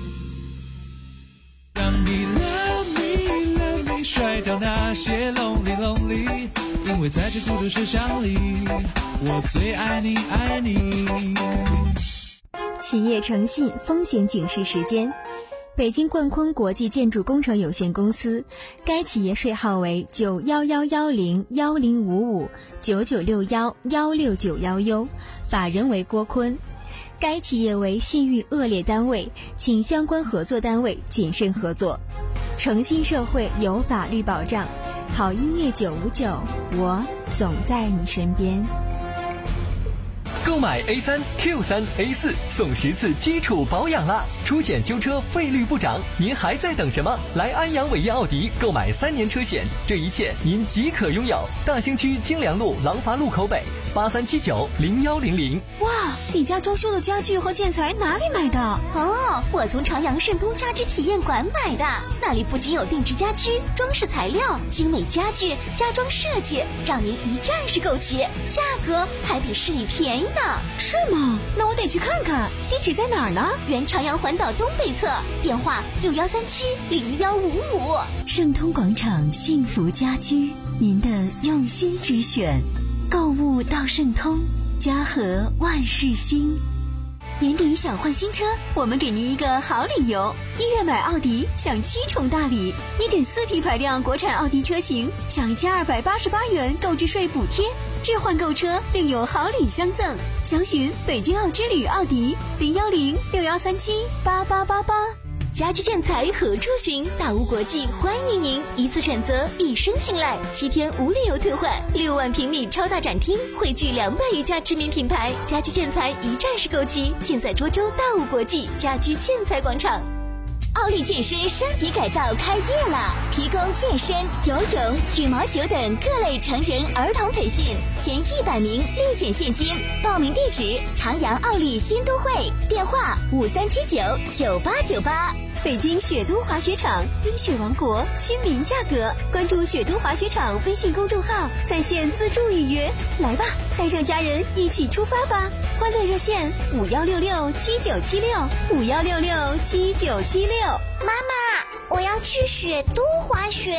让你 love me love me 甩掉那些 lonely lonely， 因为在这孤独世想里，我最爱你爱你。 企业诚信风险警示时间。北京冠坤国际建筑工程有限公司，该企业税号为九幺幺幺零幺零五五九九六幺幺六九幺 U， 法人为郭坤。该企业为信誉恶劣单位，请相关合作单位谨慎合作。诚信社会有法律保障，好音乐九五九，我总在你身边。 购买 A 三 Q 三 A 四送十次基础保养啦！出险修车费率不涨，您还在等什么？来安阳伟业奥迪购买三年车险，这一切您即可拥有。大兴区京良路廊坊路口北八三七九零幺零零。 哇，你家装修的家具和建材哪里买的？ 哦，我从长阳盛东家居体验馆买的，那里不仅有定制家居、装饰材料、精美家具、家装设计，让您一站式购齐，价格还比市里便宜呢。 是吗？那我得去看看。地址在哪儿呢？ 原长阳环岛东北侧，电话六幺三七零幺五五。 盛通广场幸福家居，您的用心之选。购物到盛通，家和万事兴。 年底想换新车，我们给您一个好理由。一月买奥迪享七重大礼， 一点四 T 排量国产奥迪车型享一千二百八十八元购置税补贴，置换购车另有好礼相赠。详询北京奥之旅奥迪零幺零六幺三七八八八八。 家居建材何处寻？大屋国际欢迎您，一次选择，一生信赖，七天无理由退换，六万平米超大展厅，汇聚两百余家知名品牌，家居建材一站式购齐，尽在涿州大屋国际家居建材广场。奥利健身升级改造开业了，提供健身、游泳、羽毛球等各类成人儿童培训，前一百名立减现金。报名地址：长阳奥利新都会，电话五三七九九八九八。 北京雪都滑雪场，冰雪王国，亲民价格。关注雪都滑雪场微信公众号，在线自助预约。来吧，带上家人一起出发吧！欢乐热线五幺六六七九七六五幺六六七九七六。 妈妈，我要去雪都滑雪。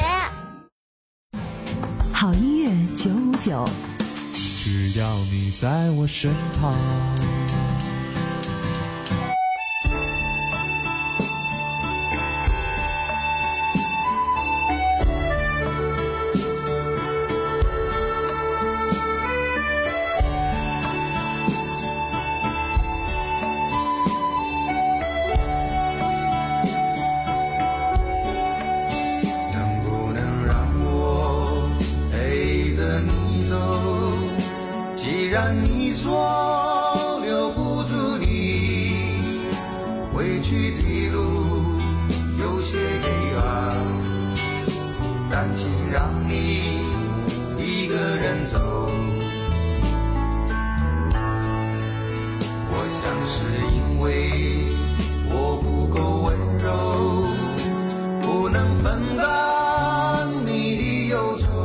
好音乐九五九， 只要你在我身旁。 既然你说留不住你，回去的路有些黑暗，但请让你一个人走。我想是因为我不够温柔，不能分担你的忧愁。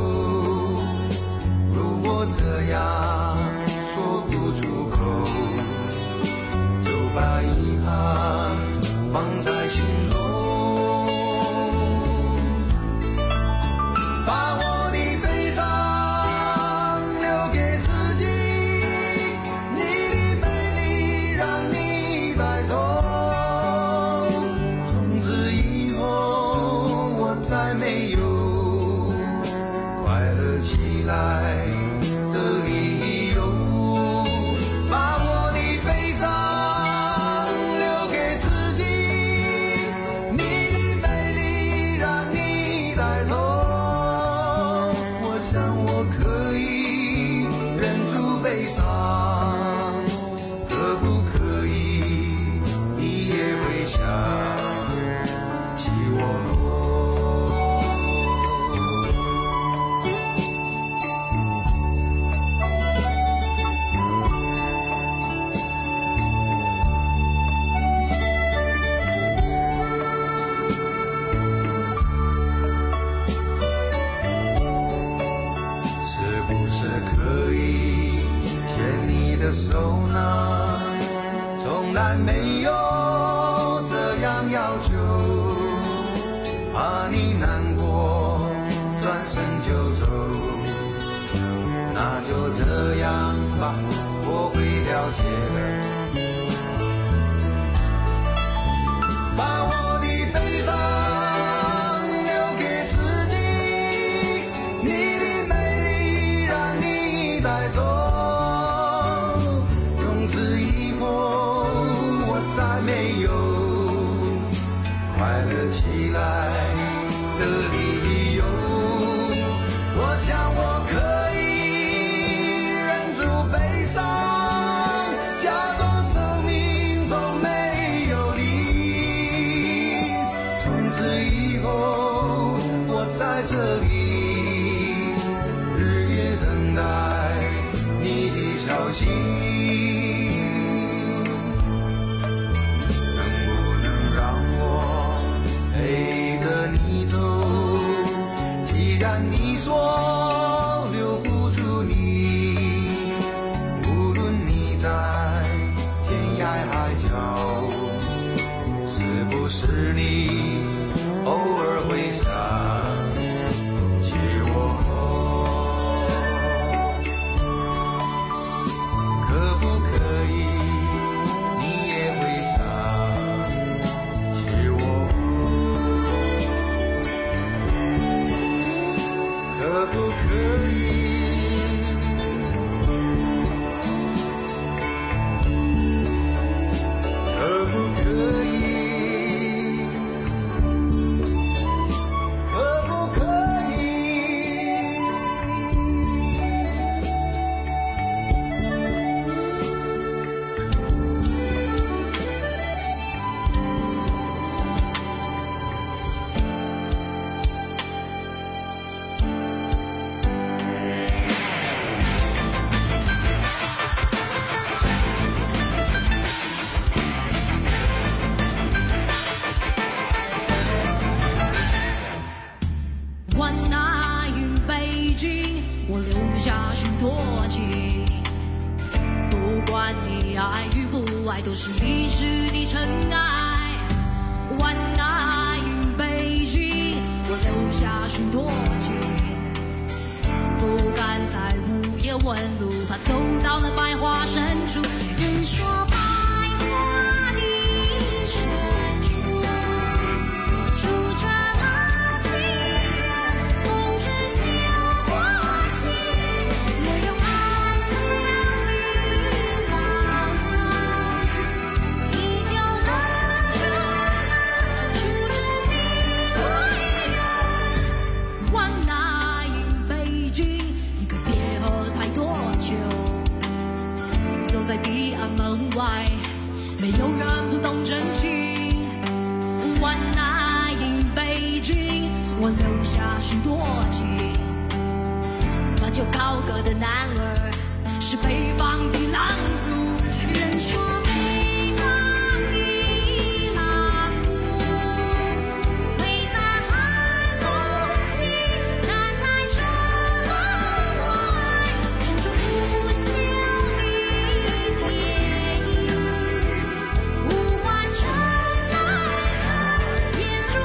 如果这样说不出口，就把遗憾放在心中，把我的悲伤留给自己，你的美丽让你带走。从此以后我再没有快乐起来的理由，把我的悲伤留给自己，你的美丽让你带走。我想我可以忍住悲伤，可不可以你也会想起我？是不是可以牵你的手呢，从来没有这样要求，怕你难过转身就走，那就这样吧，我会了解的。把我的悲伤留给自己，你的美丽让你带走，从此以后我再没有快乐起来的理由。我想我可以忍住悲伤，假装生命中没有你。从此以后我在这里日夜等待你的消息，能不能让我陪着你走？既然你说留不住你，无论你在天涯海角，是不是你偶尔会想起我？可不可以你也会想起我？可不可以？可不可以？可不可以？ One night in 北京，我留下许多情。不管你爱与不爱，都是历史的尘埃。One night in 北京，我留下许多情。不敢在午夜问路，怕走到了百花深处。人说百花的深处，住着老情人，梦之绣花心，没有爱情的浪漫，依旧等着那初知的爱人。One night in 北京，你可别喝太多酒，走在地安门外，没有人不懂真情。One night in 北京，我留下许多情。把酒高歌的男儿，是北方的狼族。人说北方的狼族，会在寒风起，站在城门外，穿着不朽的铁衣，五官城来看，眼中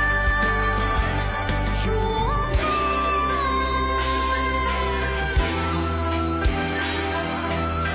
含着泪。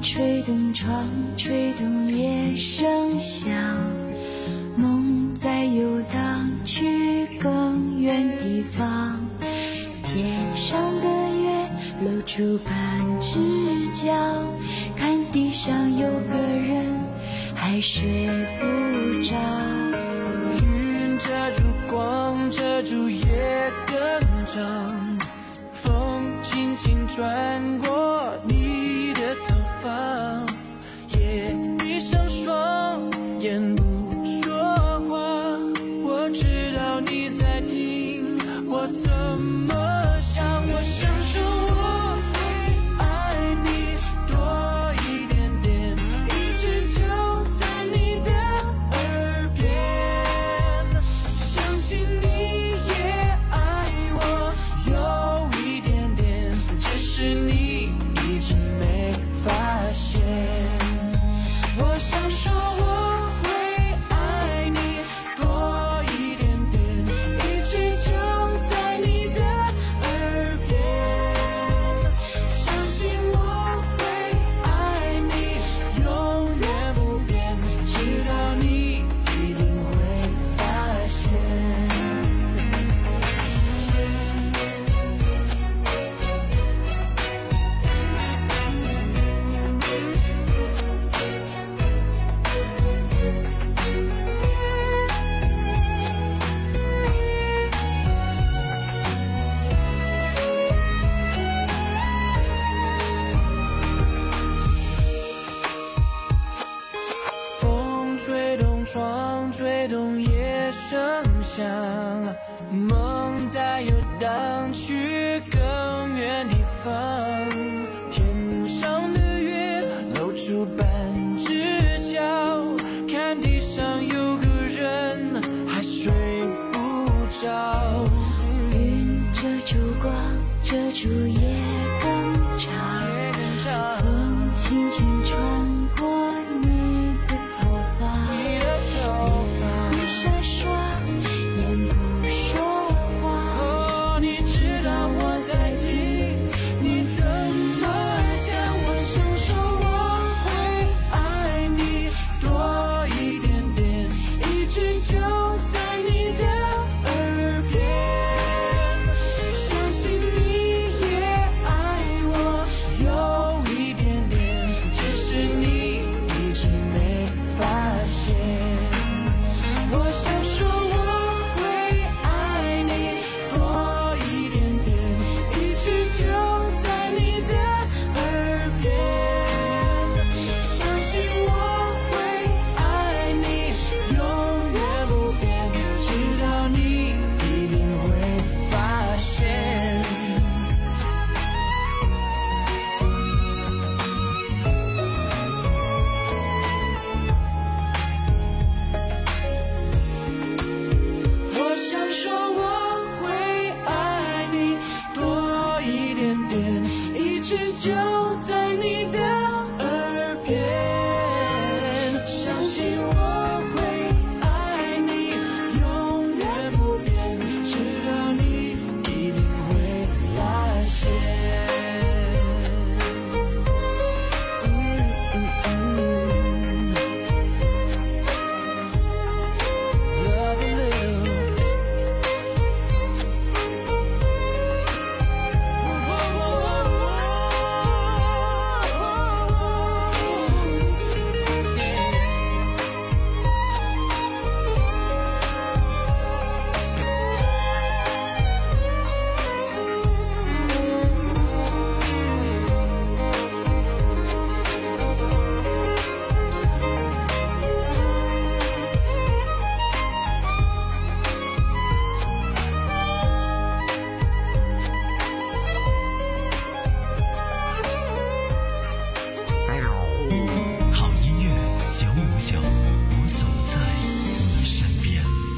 吹动窗，吹动夜声响，梦在游荡去更远地方。天上的月露出半只脚，看地上有个人还睡不着。 云遮住光，遮住夜更长，风轻轻穿过你的头发，也闭上双眼不说话。我知道你在听我怎么想，我想说我会爱你多一点点，一直就在你的耳边，相信你也爱我有一点点，只是你一直没发现。我想说我会爱你多一点点，一直就在你的耳边，相信我会爱你永远不变，直到你一定会发现。风吹动窗，吹动夜声响，梦在游荡去更远地方。天上的月露出半只脚，看地上有个人还睡不着。 云遮住光，遮住夜更长，风轻轻穿过你的头发，也闭上双眼不说话。你知道我在听你怎么讲，我想说我会爱你多一点点，一直就在你的耳边，相信你也爱我有一点点，只是你一直没发现。我想说我会爱你多一点点，一直就在你的耳边，相信我会爱你永远不变，直到你一定会发现。我想说我会爱你多一点点，一直就在你的耳边，相信我会爱你永远不变，直到你一定会发现。嗯嗯嗯 Loving you。 好音乐九五九，我总在你身边。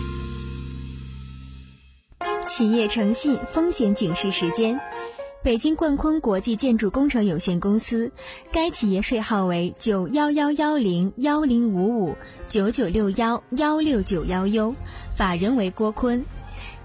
企业诚信风险警示时间。北京冠坤国际建筑工程有限公司，该企业税号为九幺幺幺零幺零五五九九六幺幺六九幺 U， 法人为郭坤。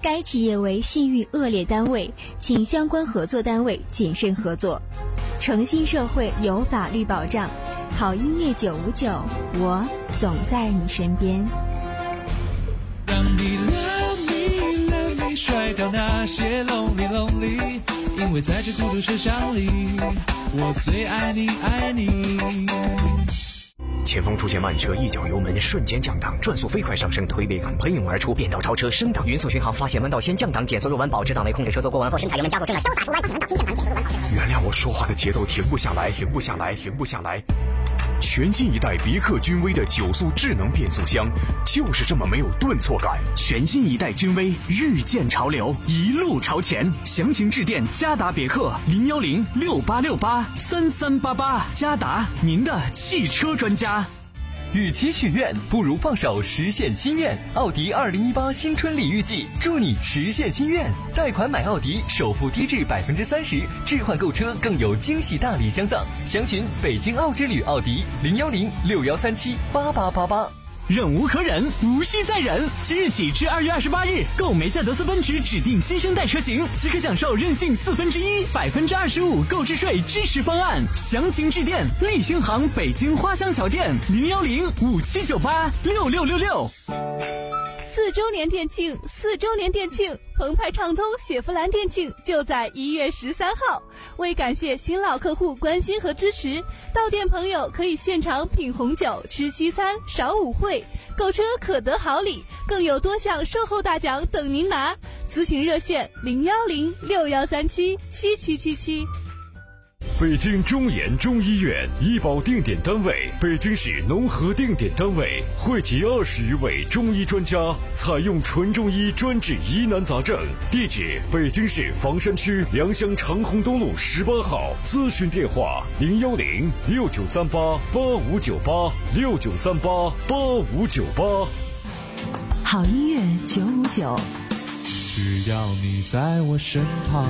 该企业为信誉恶劣单位，请相关合作单位谨慎合作。诚信社会有法律保障，好音乐九五九，我总在你身边。 让你 love me love me 甩掉那些 lonely lonely， 因为在这孤独车厢里，我最爱你爱你。 前方出现慢车，一脚油门瞬间降档，转速飞快上升，推背感喷涌而出，变道超车升档，匀速巡航，发现弯道先降档，减速入弯，保持档位，控制车速过弯后深踩油门加速，正了潇洒出弯，发现弯道先降档，减速入弯，保持。 原谅我说话的节奏停不下来，停不下来，停不下来。全新一代别克君威的九速智能变速箱，就是这么没有顿挫感。 全新一代君威，日渐潮流，一路朝前。详情致电嘉达别克零幺零六八六八三三八八，嘉达，您的汽车专家。 与其许愿，不如放手实现心愿。奥迪二零一八新春礼遇季，祝你实现心愿。贷款买奥迪，首付低至百分之三十，置换购车更有惊喜大礼相赠。详询北京奥之旅奥迪零幺零六幺三七八八八八。 忍无可忍，无需再忍。即日起至二月二十八日，购梅赛德斯奔驰指定新生代车型，即可享受任性四分之一、百分之二十五购置税支持方案。详情致电立星行北京花乡桥店零幺零五七九八六六六六。 四周年店庆，四周年店庆，澎湃畅通雪佛兰店庆就在一月十三号。为感谢新老客户关心和支持，到店朋友可以现场品红酒、吃西餐、赏舞会，购车可得好礼，更有多项售后大奖等您拿。咨询热线零幺零六幺三七七七七七。 北京中研中医院医保定点单位，北京市农合定点单位，汇集二十余位中医专家，采用纯中医专治疑难杂症。地址：北京市房山区良乡长虹东路十八号。咨询电话：零幺零六九三八八五九八六九三八八五九八。 好音乐九五九， 只要你在我身旁。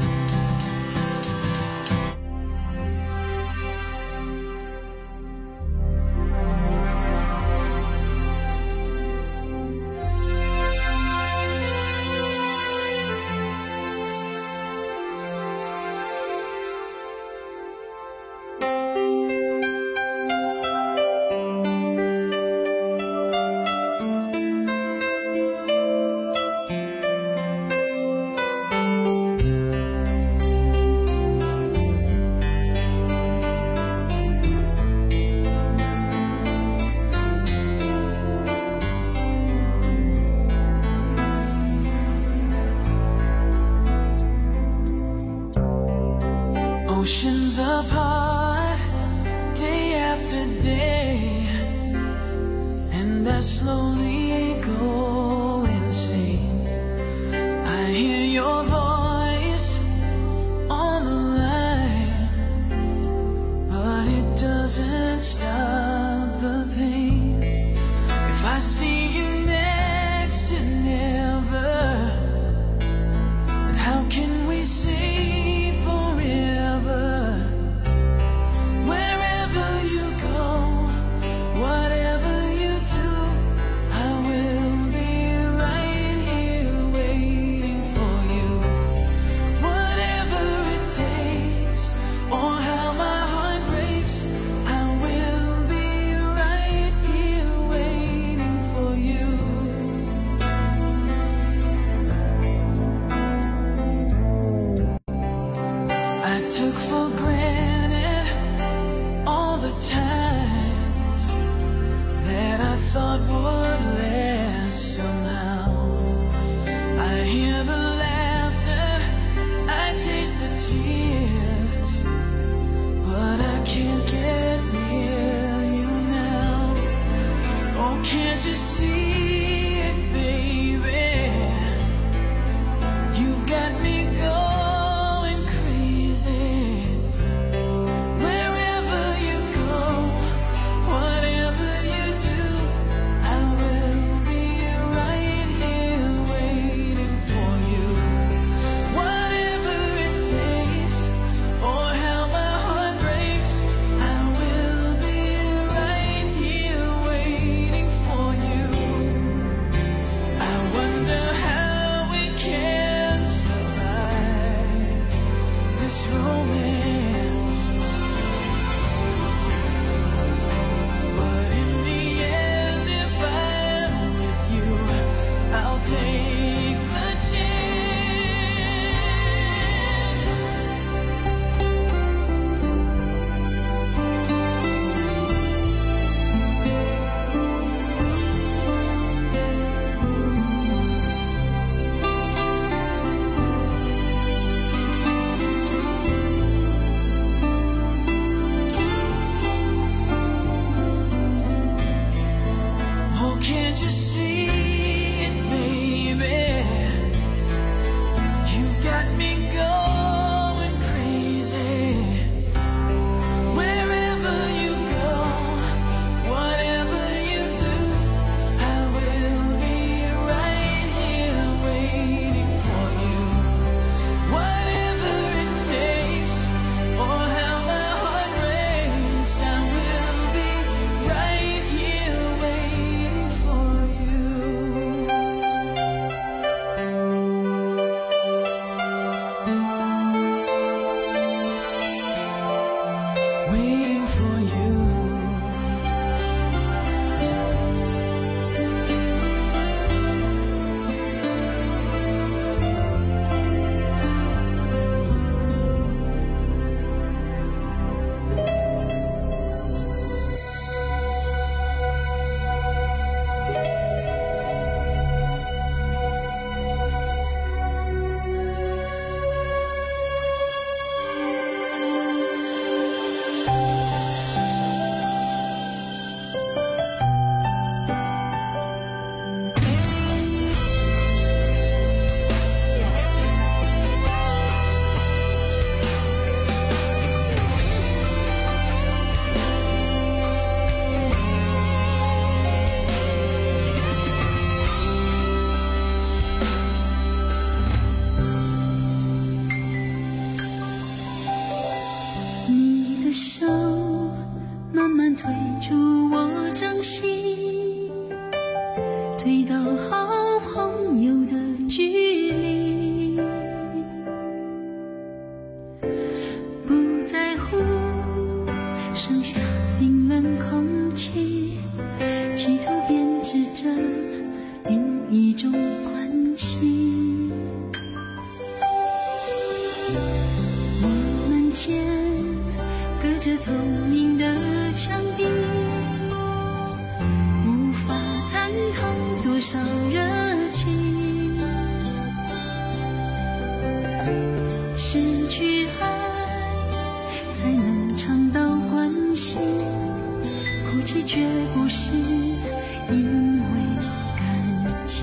Oceans apart, day after day, and I slowly go insane. I hear your voice on the line, but it doesn't stop the pain. If I see you next to never, then how can we say wherever you go, whatever you do, I 的手慢慢推出我掌心，推到好朋友的距离，不在乎剩下冰冷空气，企图编织着另一种关系。我们间隔着透明的墙壁，无法参透多少热情，失去爱才能尝到关心，哭泣却不是因为感情。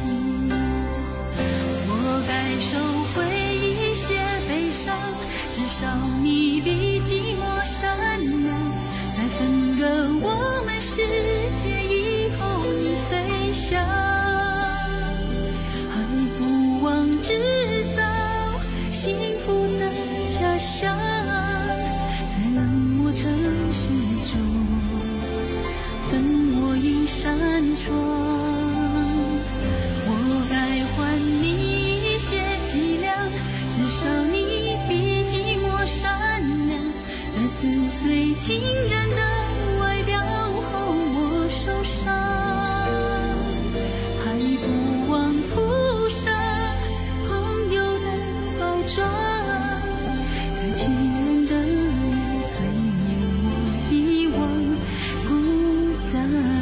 我该收回一些悲伤，至少你比寂寞善良，在分割我们世界以后你飞翔，还不忘制造幸福的假象，在冷漠城市中分我一扇窗。我该还你一些体谅，至少你比寂寞善良，在撕碎情人的外表后我受伤，还不忘铺上朋友的包装，在清冷的夜催眠我遗忘孤单。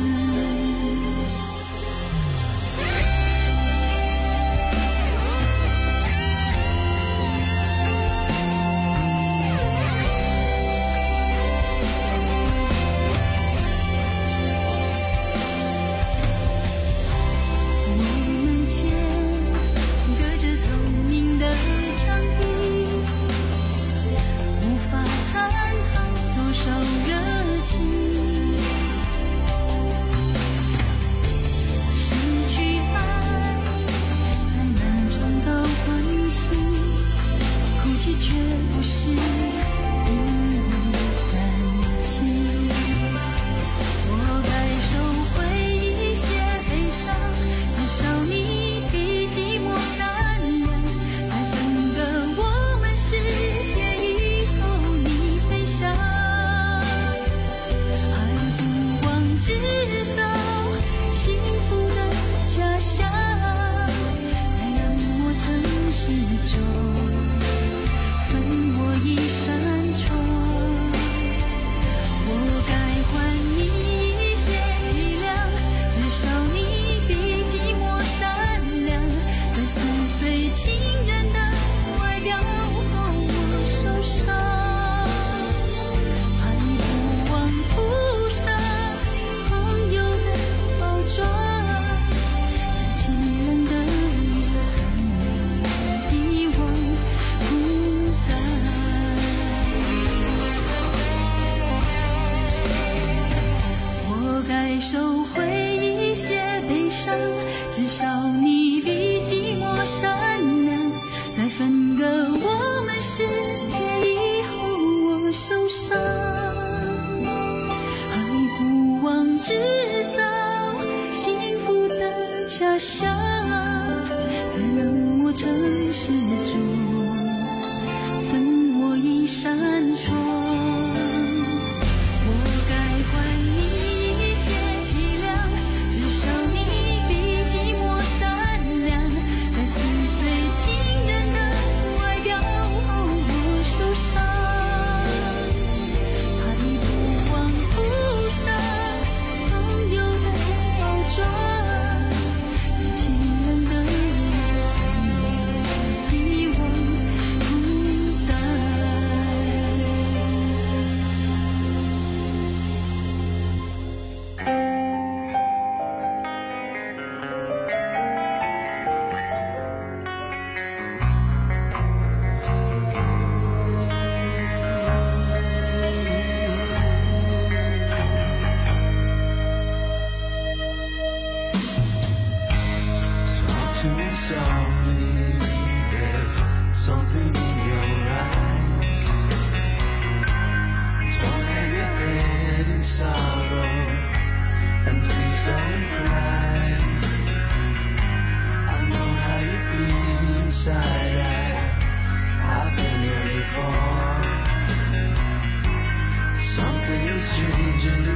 在清冷的夜催眠我遗忘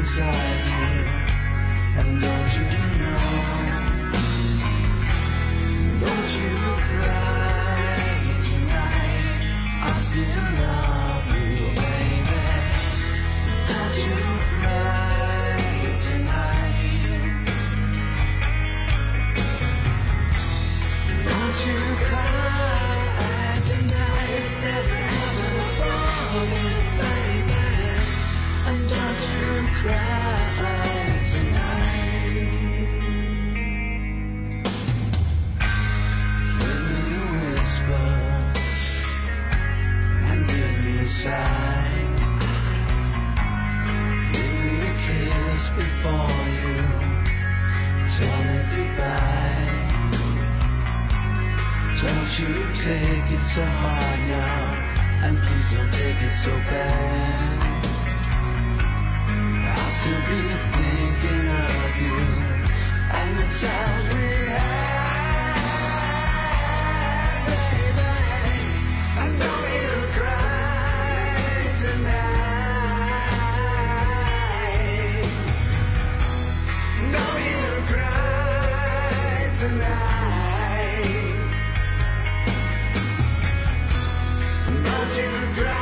inside you. And don't you know, don't you cry tonight, I still love you, baby. Don't you cry tonight, don't you cry tonight, there's heaven above you, baby. And don't you cry tonight. Give me a whisper and give me a sigh. Give me a kiss before you tell me goodbye. Don't you take it so hard now, and please don't take it so bad. I'll still be thinking of you and the times we had, baby. And don't you cry tonight. Don't you cry tonight. Don't you cry.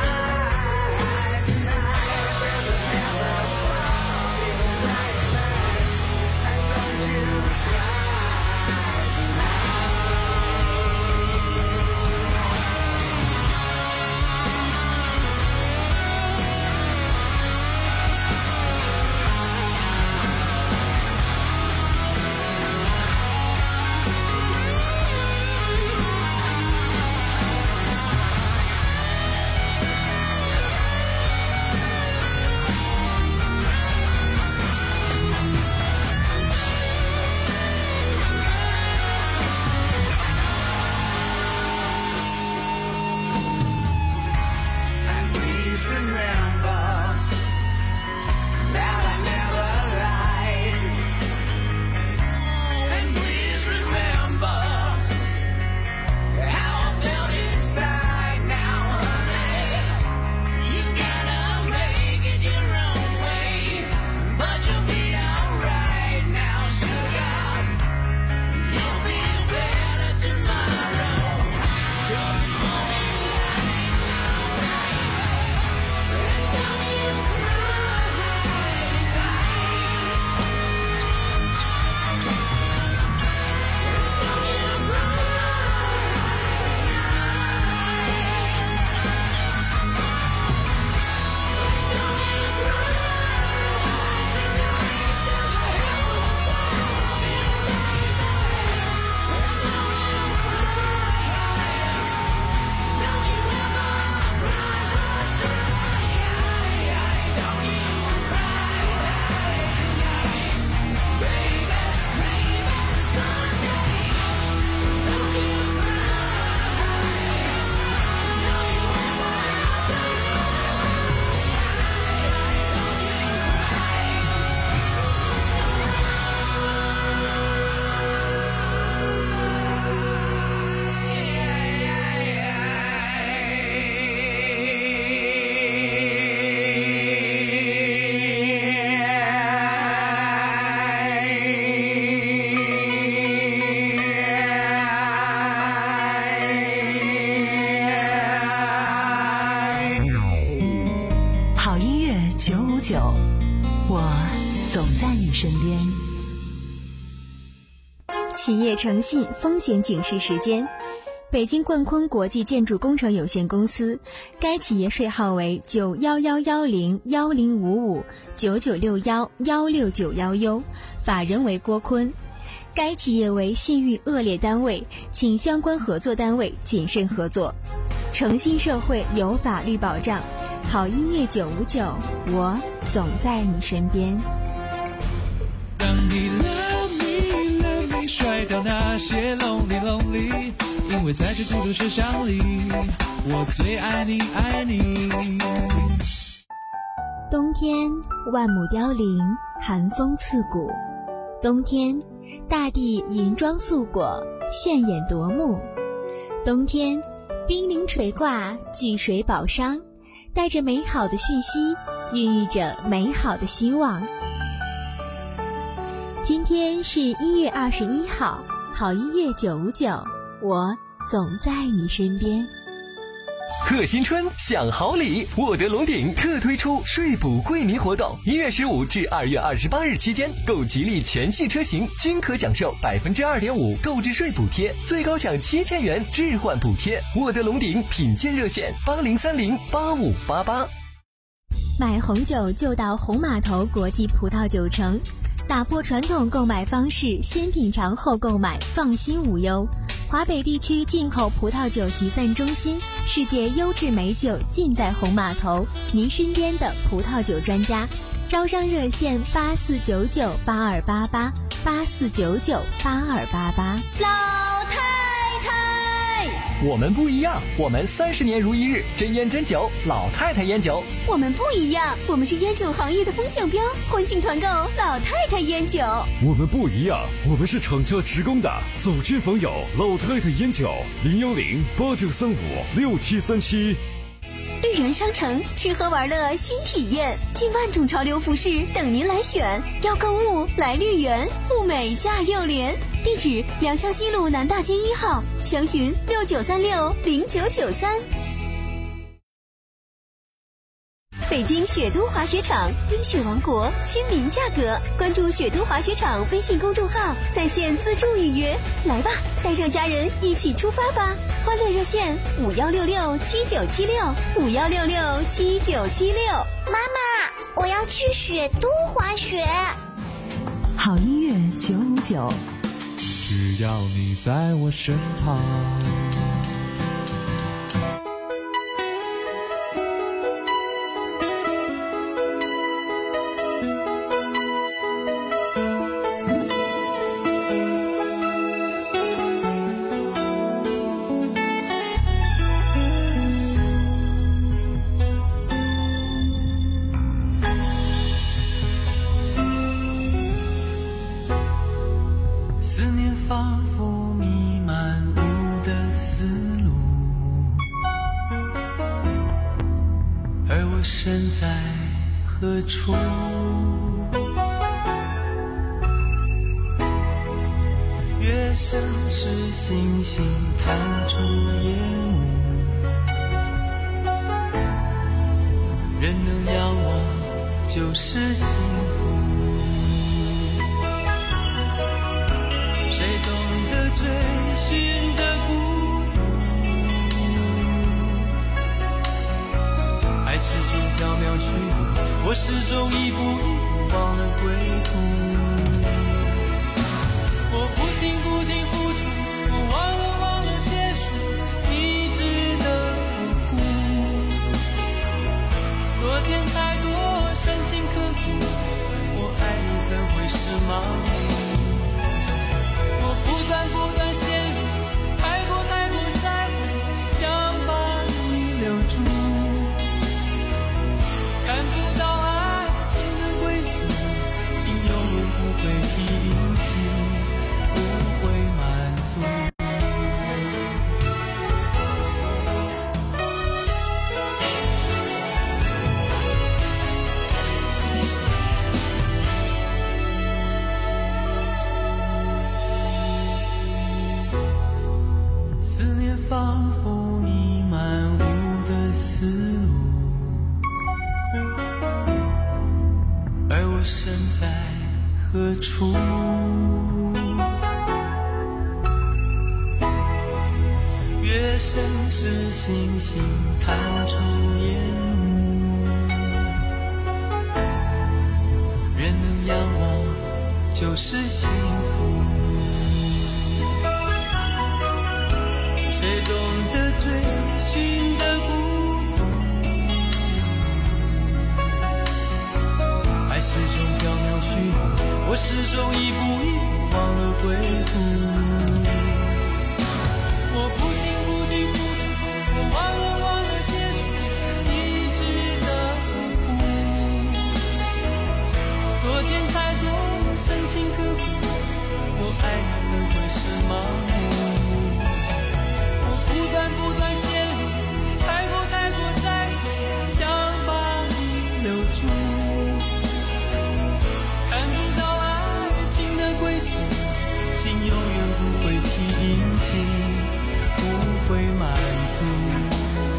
我总在你身边。企业诚信风险警示时间：北京冠坤国际建筑工程有限公司，该企业税号为九幺幺幺零幺零五五九九六幺幺六九幺 U， 法人为郭坤。该企业为信誉恶劣单位，请相关合作单位谨慎合作。诚信社会有法律保障，好音乐九五九，我总在你身边。 当你 love me love me 甩掉那些 lonely lonely， 因为在这孤独世上里，我最爱你爱你。 冬天万亩凋零，寒风刺骨。冬天大地银装素裹，炫眼夺目。冬天冰凌垂挂，聚水宝商，带着美好的讯息孕育着美好的希望。今天是一月二十一号，好音乐九五九，我总在你身边。 贺新春享好礼，沃德龙鼎特推出税补惠民活动，一月十五至二月二十八日期间，购吉利全系车型均可享受百分之二点五购置税补贴，最高享七千元置换补贴。沃德龙鼎品鉴热线八零三零八五八八。 买红酒就到红码头国际葡萄酒城，打破传统购买方式，先品尝后购买，放心无忧。华北地区进口葡萄酒集散中心，世界优质美酒尽在红码头，您身边的葡萄酒专家。招商热线八四九九八二八八八四九九八二八八。 老太太， 我们不一样，我们三十年如一日，真烟真酒，老太太烟酒。 我们不一样，我们是烟酒行业的风向标，欢庆团购老太太烟酒。 我们不一样，我们是厂家直供的，走亲访友，老太太烟酒，零幺零八九三五六七三七。 绿园商城，吃喝玩乐新体验，近万种潮流服饰等您来选。要购物来绿园，物美价又廉。地址：良乡西路南大街一号，详询六九三六零九九三。北京雪都滑雪场，冰雪王国，亲民价格。关注雪都滑雪场微信公众号，在线自助预约。来吧，带上家人一起出发吧！欢乐热线五幺六六七九七六五幺六六七九七六。 妈妈，我要去雪都滑雪。 好音乐九五九， 只要你在我身旁。 思念仿佛弥漫我的思路，而我身在何处？月升时，星星探出夜幕，人能仰望就是幸福。谁懂得追寻的孤独？爱始终缥缈虚无，我始终一步一步忘了归途。我不停不停付出，我忘了忘了结束，一直的苦。昨天太多深情刻骨，我爱你怎会是盲目？不断不断陷入，太过太过在乎，想把你留住。看不到爱情的归宿，心永远不会平静，不会满足。思念仿佛弥漫我的思路，而我身在何处？月升时，星星探出夜幕，人能仰望就是幸福。谁懂得追寻的孤独？爱始终缥缈虚无，我始终一步一步忘了归途。我不停不停付出，我忘了忘了结束，一直的苦。昨天太多深情刻骨，我爱你怎会是盲目？不断不断陷入，太过太过在乎，想把你留住。 住，看不到爱情的归宿，心永远不会平静，不会满足。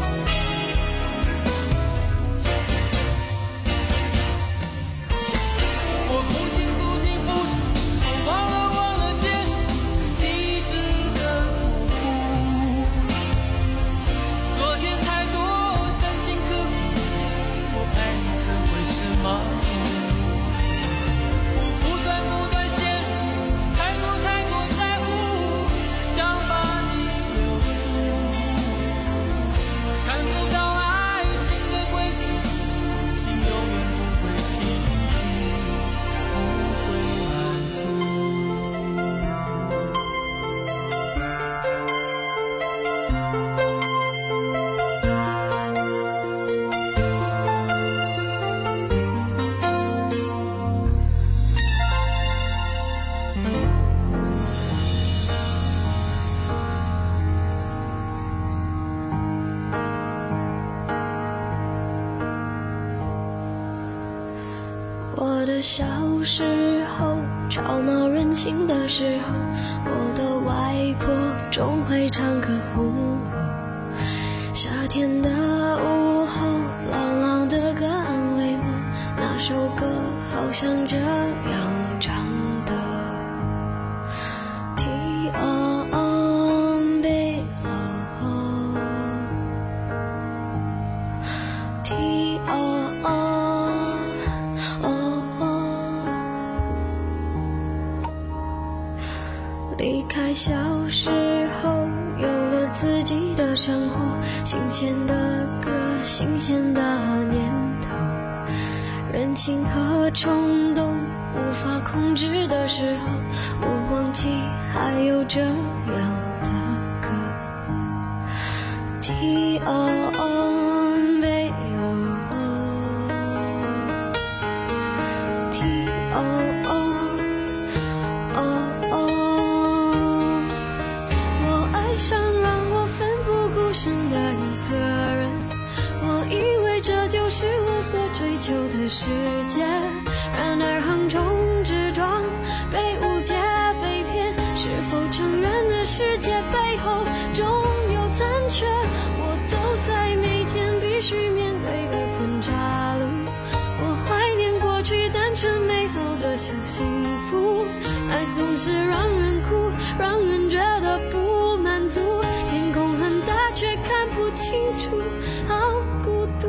我的小时候，吵闹任性的时候，我的外婆总会唱歌哄我。夏天的午后，朗朗的歌安慰我，那首歌好像这样唱的。T O O B O T O O离开小时候，有了自己的生活，新鲜的歌，新鲜的念头，任性和冲动无法控制的时候，我忘记还有这样的歌。 T O O B O T O O想让我奋不顾身的一个人，我以为这就是我所追求的世界，然而横冲直撞，被误解被骗，是否承认了世界背后总有残缺？我走在每天必须面对的分岔路，我怀念过去单纯美好的小幸福，爱总是让人哭，让人觉得不满足，天空很大却看不清楚，好孤独。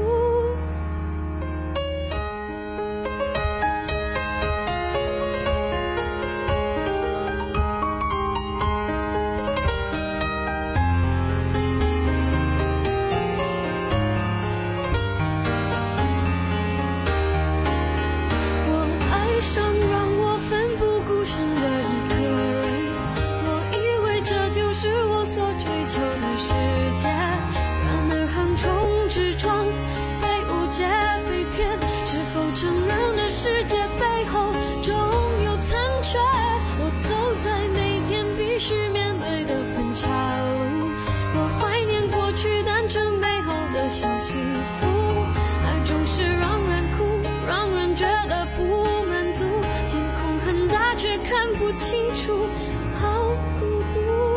我爱上让我奋不顾身的一个人，我以为这就是我所追求的世界，然而横冲直撞，被误解被骗，是否承认了世界背后总有残缺？我走在每天必须面对的分岔路，我怀念过去单纯美好的小幸福，爱总是让人哭，让人觉得不满足，天空很大却看不清楚，好孤独。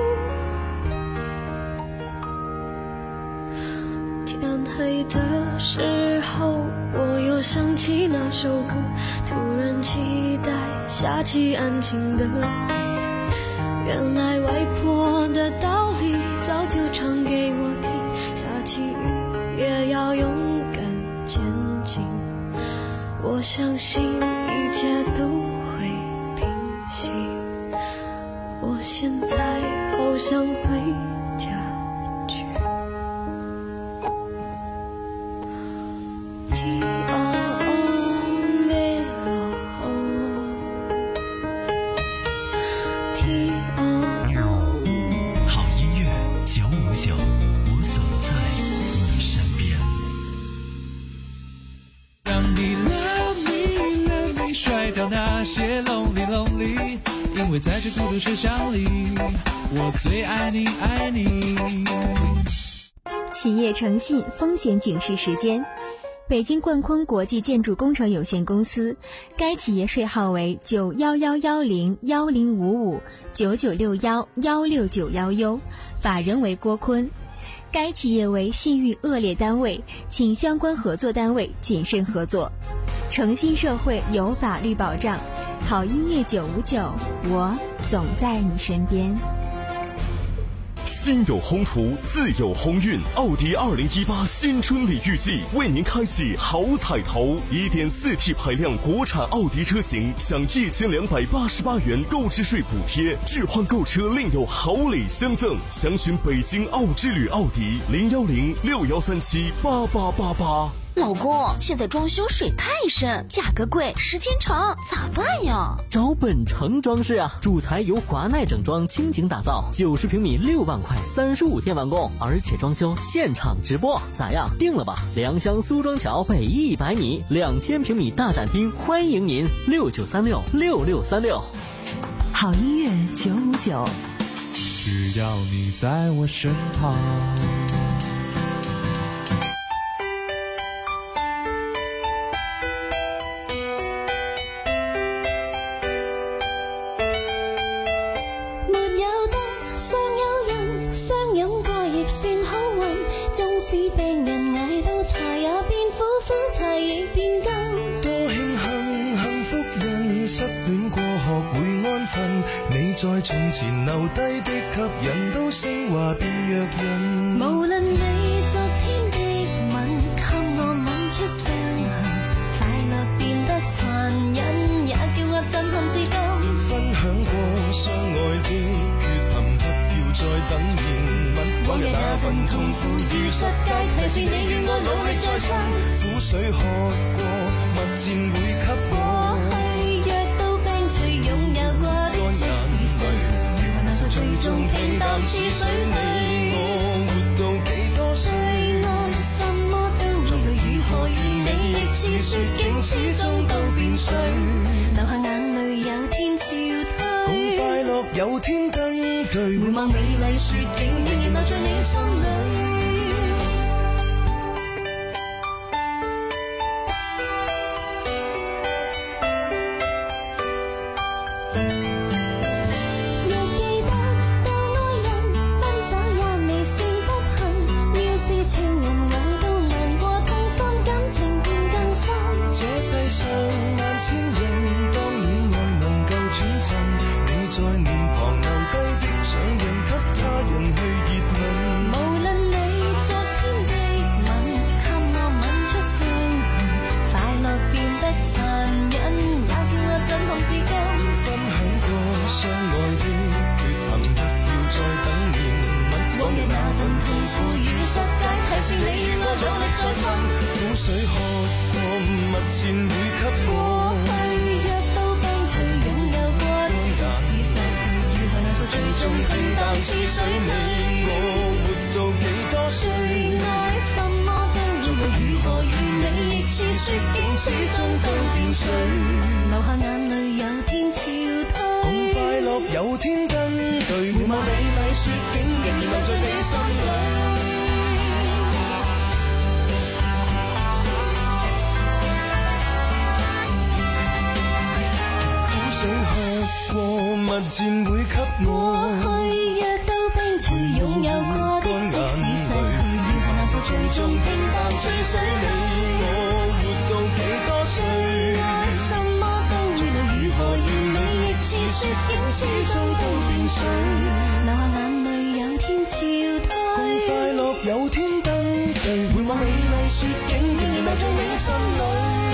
天黑的时候，我又想起那首歌，突然期待下起安静的雨，原来外婆的道理早就唱给我听，下起雨也要勇敢前进，我相信一切都会平息，我现在好想回家去。 T O O B O T O O 好音乐九五九，我总在你身边。 让你 love me love me 甩掉那些 lonely lonely， 因为在这孤独车厢里，我最爱你爱你。 企业诚信风险警示时间。 北京冠坤国际建筑工程有限公司，该企业税号为九幺幺幺零幺零五五九九六幺幺六九幺 U， 法人为郭坤。该企业为信誉恶劣单位，请相关合作单位谨慎合作。诚信社会有法律保障，好音乐九五九，我总在你身边。 心有宏图，自有鸿运。奥迪二零一八新春礼遇季为您开启好彩头， 一点四 T 排量国产奥迪车型享一千两百八十八元购置税补贴，置换购车另有好礼相赠。详询北京奥之旅奥迪零幺零六幺三七八八八八。 老公，现在装修水太深，价格贵，时间长，咋办呀？ 找本城装饰啊，主材由华奈整装倾情打造，九十平米六万块，三十五天完工，而且装修现场直播，咋样？定了吧？良乡苏庄桥北一百米，两千平米大展厅，欢迎您六九三六六六三六。 好音乐九五九， 只要你在我身旁。 在從前留低的吸引都升華變弱人， 無論你昨天的吻給我吻出傷痕，快樂變得殘忍，也叫我震撼至今。 分享過相愛的缺陷，不要再等憐憫，往日那份痛苦與失界，提示你與我努力再生。苦水喝過，蜜餞會給我。 過去若到病除擁有過的即最終平淡似水，你我活到幾多歲？ 最愛什麼都會累，如何完美亦似雪景，始終都變碎。流下眼淚有天潮退， 共快樂有天登對， 回望美麗雪景，仍然留在你心裏。 苦水喝過，蜜餞會給我。 過去若到病除擁有過的即使世界如何難受，最終平淡似水。你我活到幾多歲？ 愛什麼都會如何完美亦似雪景，始終都變碎。流下眼淚有天潮退， 共快樂有天登對，回望美麗雪景，仍然留在你心裏。水喝過，蜜餞會給我。 過去若到冰除擁有過的即使逝去，如何難受，最終平淡似水。你我活到幾多歲？ 愛什麼都會累，如何完美亦似雪景，始終都變碎。流下眼淚有天潮退， 共快樂有天登對，回望美麗雪景，仍然留在你心裏。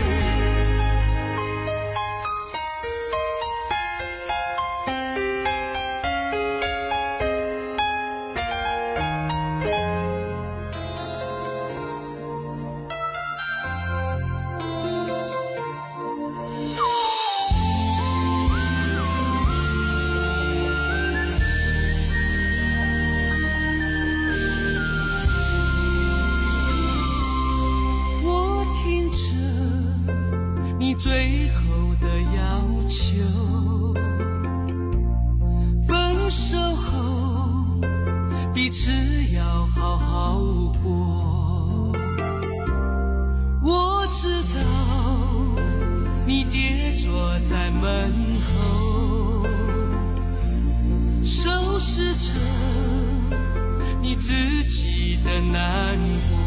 最后的要求，分手后彼此要好好过。 你跌坐在门后，收拾着你自己的难过。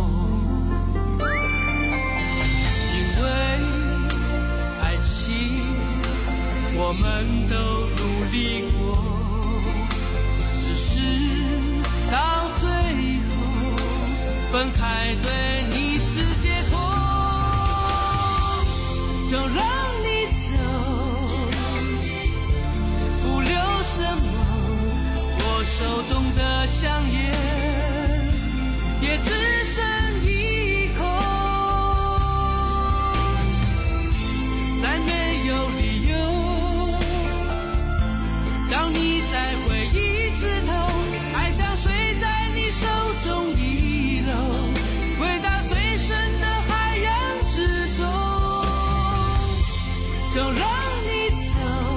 因为爱情我们都努力过，只是到最后分开对你是解脱。就让你走，不留什么，我手中的香烟也只剩一口。再没有理由让你在回忆枝头，爱像水在你手中遗漏，回到最深的海洋之中。就让你走，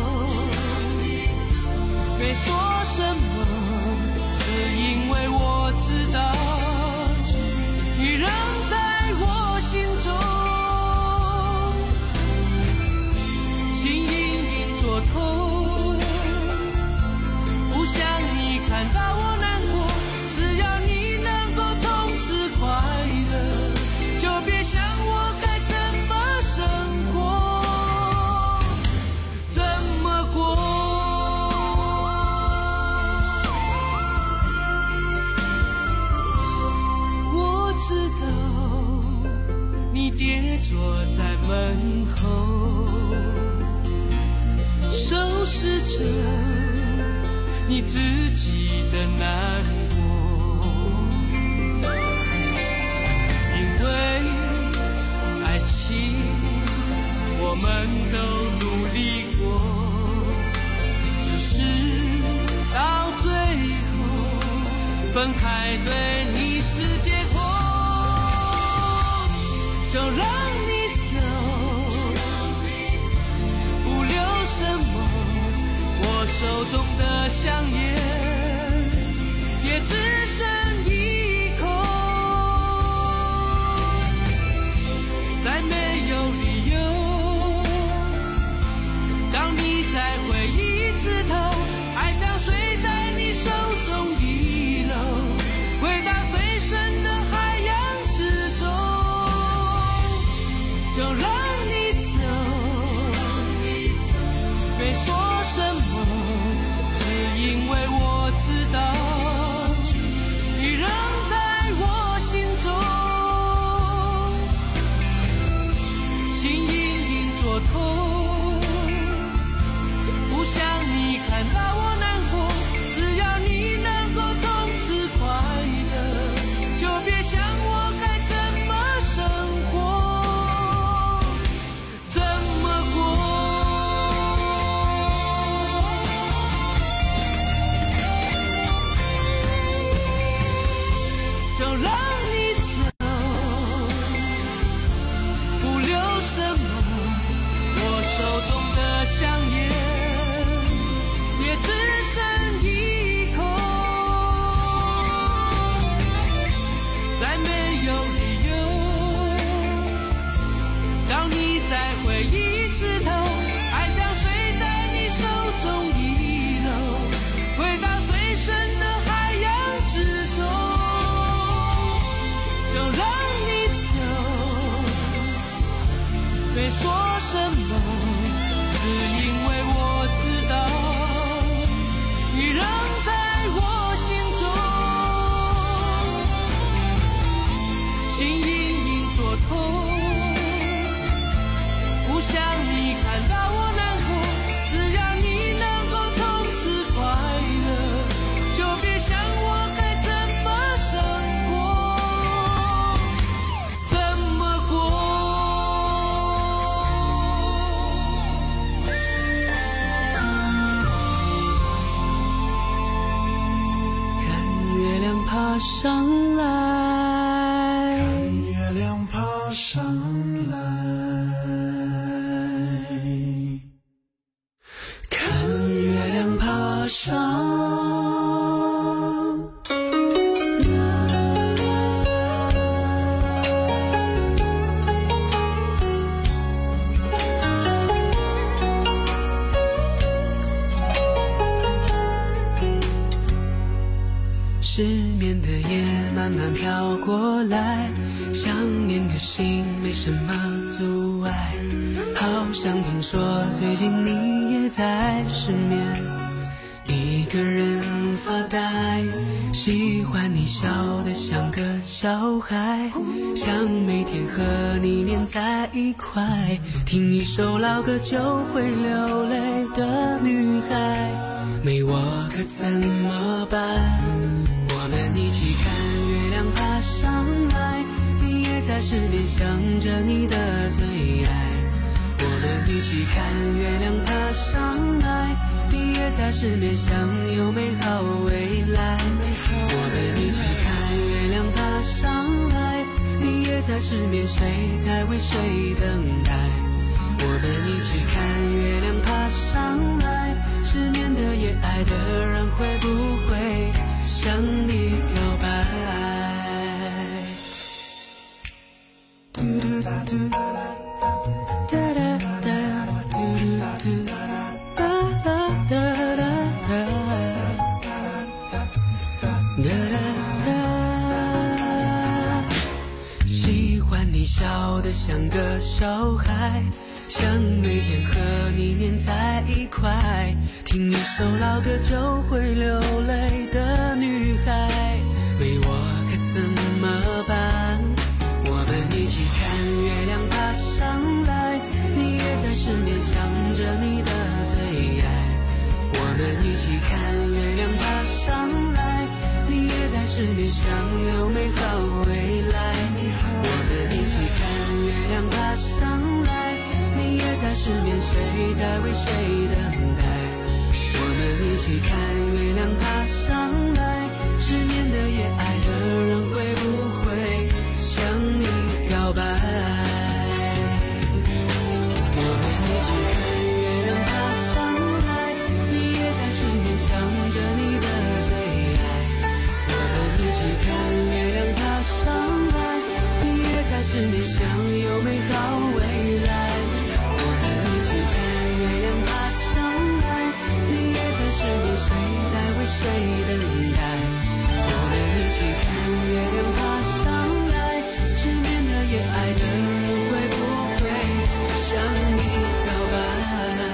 别说什么，是因为我知道你仍在我心中。心隐隐作痛，不想你看到我难过，只要你能够从此快乐，就别想我该怎么生活。知道你跌坐在门后，收拾着你自己的难过。因为爱情我们都努力过，只是到最后分开对你是解脱。就让你走，不留什么，我手中的香烟也只剩一口。再没有理由让你在回忆枝头，爱像水在你手中遗漏，回到最深的海洋之中。就让你走，别说什么，只因为我知道你仍在我心中。心隐隐作痛，不想你看到我难过，只要你能够从此快乐，就别想我该怎么生活。就让你走，不留什么，我手中的香烟也只剩一口。再没有理由让你在回忆枝头，爱像水在你手中遗漏，回到最深的海洋之中。就让你走，别说什么，只因为我知道你仍在我心中。心隐隐作痛，不想你看到我难过，只要你能够从此快乐，就别想我该怎么生活。爬上来， 看月亮爬上来，看月亮爬上来。 慢慢飘过来，想念的心没什么阻碍，好像听说最近你也在失眠，一个人发呆，喜欢你笑得像个小孩，想每天和你黏在一块，听一首老歌就会流泪的女孩，没我可怎么办？我们一起看月亮爬上来，你也在失眠想着你的最爱，我们一起看月亮爬上来，你也在失眠想有美好未来，我们一起看月亮爬上来，你也在失眠谁在为谁等待，我们一起看月亮爬上来，失眠的夜爱的人会不会向你表白？嘟嘟嘟哒哒哒嘟嘟嘟哒哒哒哒哒哒，喜欢你笑得像个小孩，想每天和你黏在一块，听一首老歌就会流泪的女孩，为我可怎么办？我们一起看月亮爬上来，你也在失眠想着你的最爱，我们一起看月亮爬上来，你也在失眠想有美好未来，我们一起看月亮爬上来，你也在失眠谁在为谁等待，我们一起看月亮爬上来，失眠的夜爱的人会不会向你表白？我们一起看月亮爬上来，你也在失眠想着你的最爱，我们一起看月亮爬上来，你也在失眠想有美好未来，我们一起看月亮爬上来，你也在失眠谁在为谁等待，我们一起看月亮爬上来，失眠的夜爱的人会不会向你告白？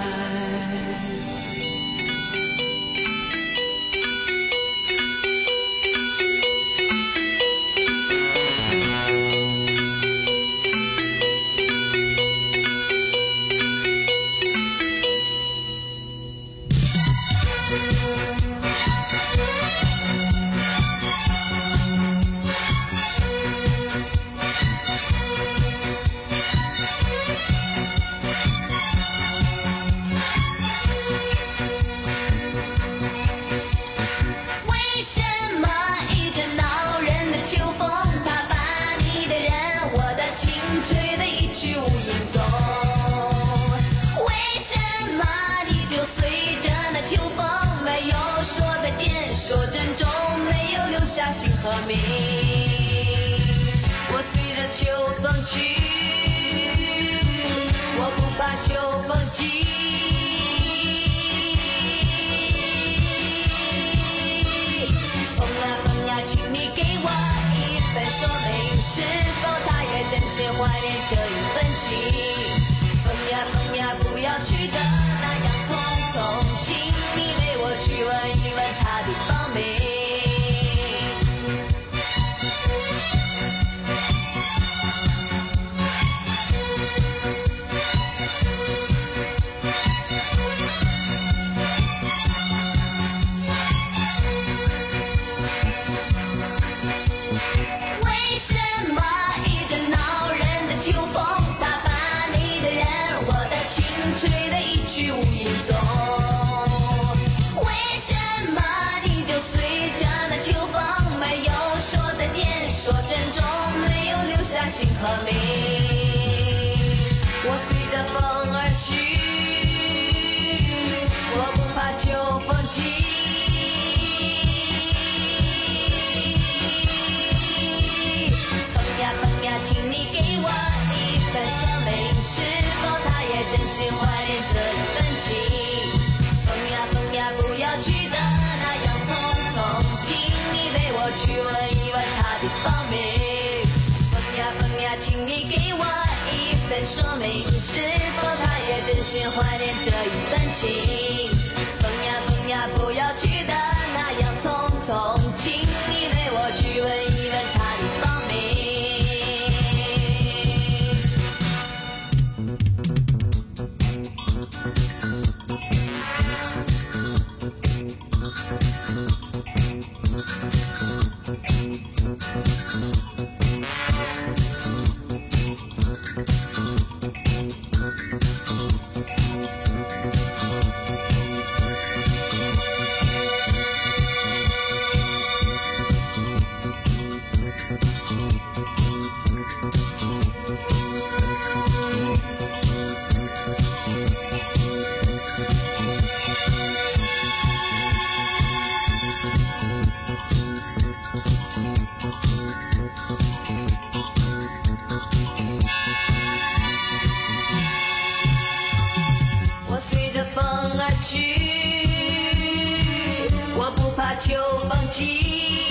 为什么一阵恼人的秋风，它把你的人，我的情吹得一去无影踪？为什么你就随着那秋风，没有说再见，说珍重，没有留下姓和名？我随着秋风去，我不怕秋风急。请你给我一份说明，是否他也真心怀念这一份情？风呀风呀，不要去的那样匆匆，请你为我去问一问他的芳名。为什么一阵恼人的秋风，它把你的人，我的情吹得一去无影踪？为什么你就随着那秋风，没有说再见，说珍重，没有留下姓和名？我随着风而去，我不怕秋风急。请你给我一份说明，是否他也真心怀念这一份情？风呀风呀，不要去的那样匆匆，请你陪我去问一问他的能说明是否他也真心怀念这一份情。风呀风呀，不要去的那样匆匆，请你陪我去问一问他的芳名。秋风起，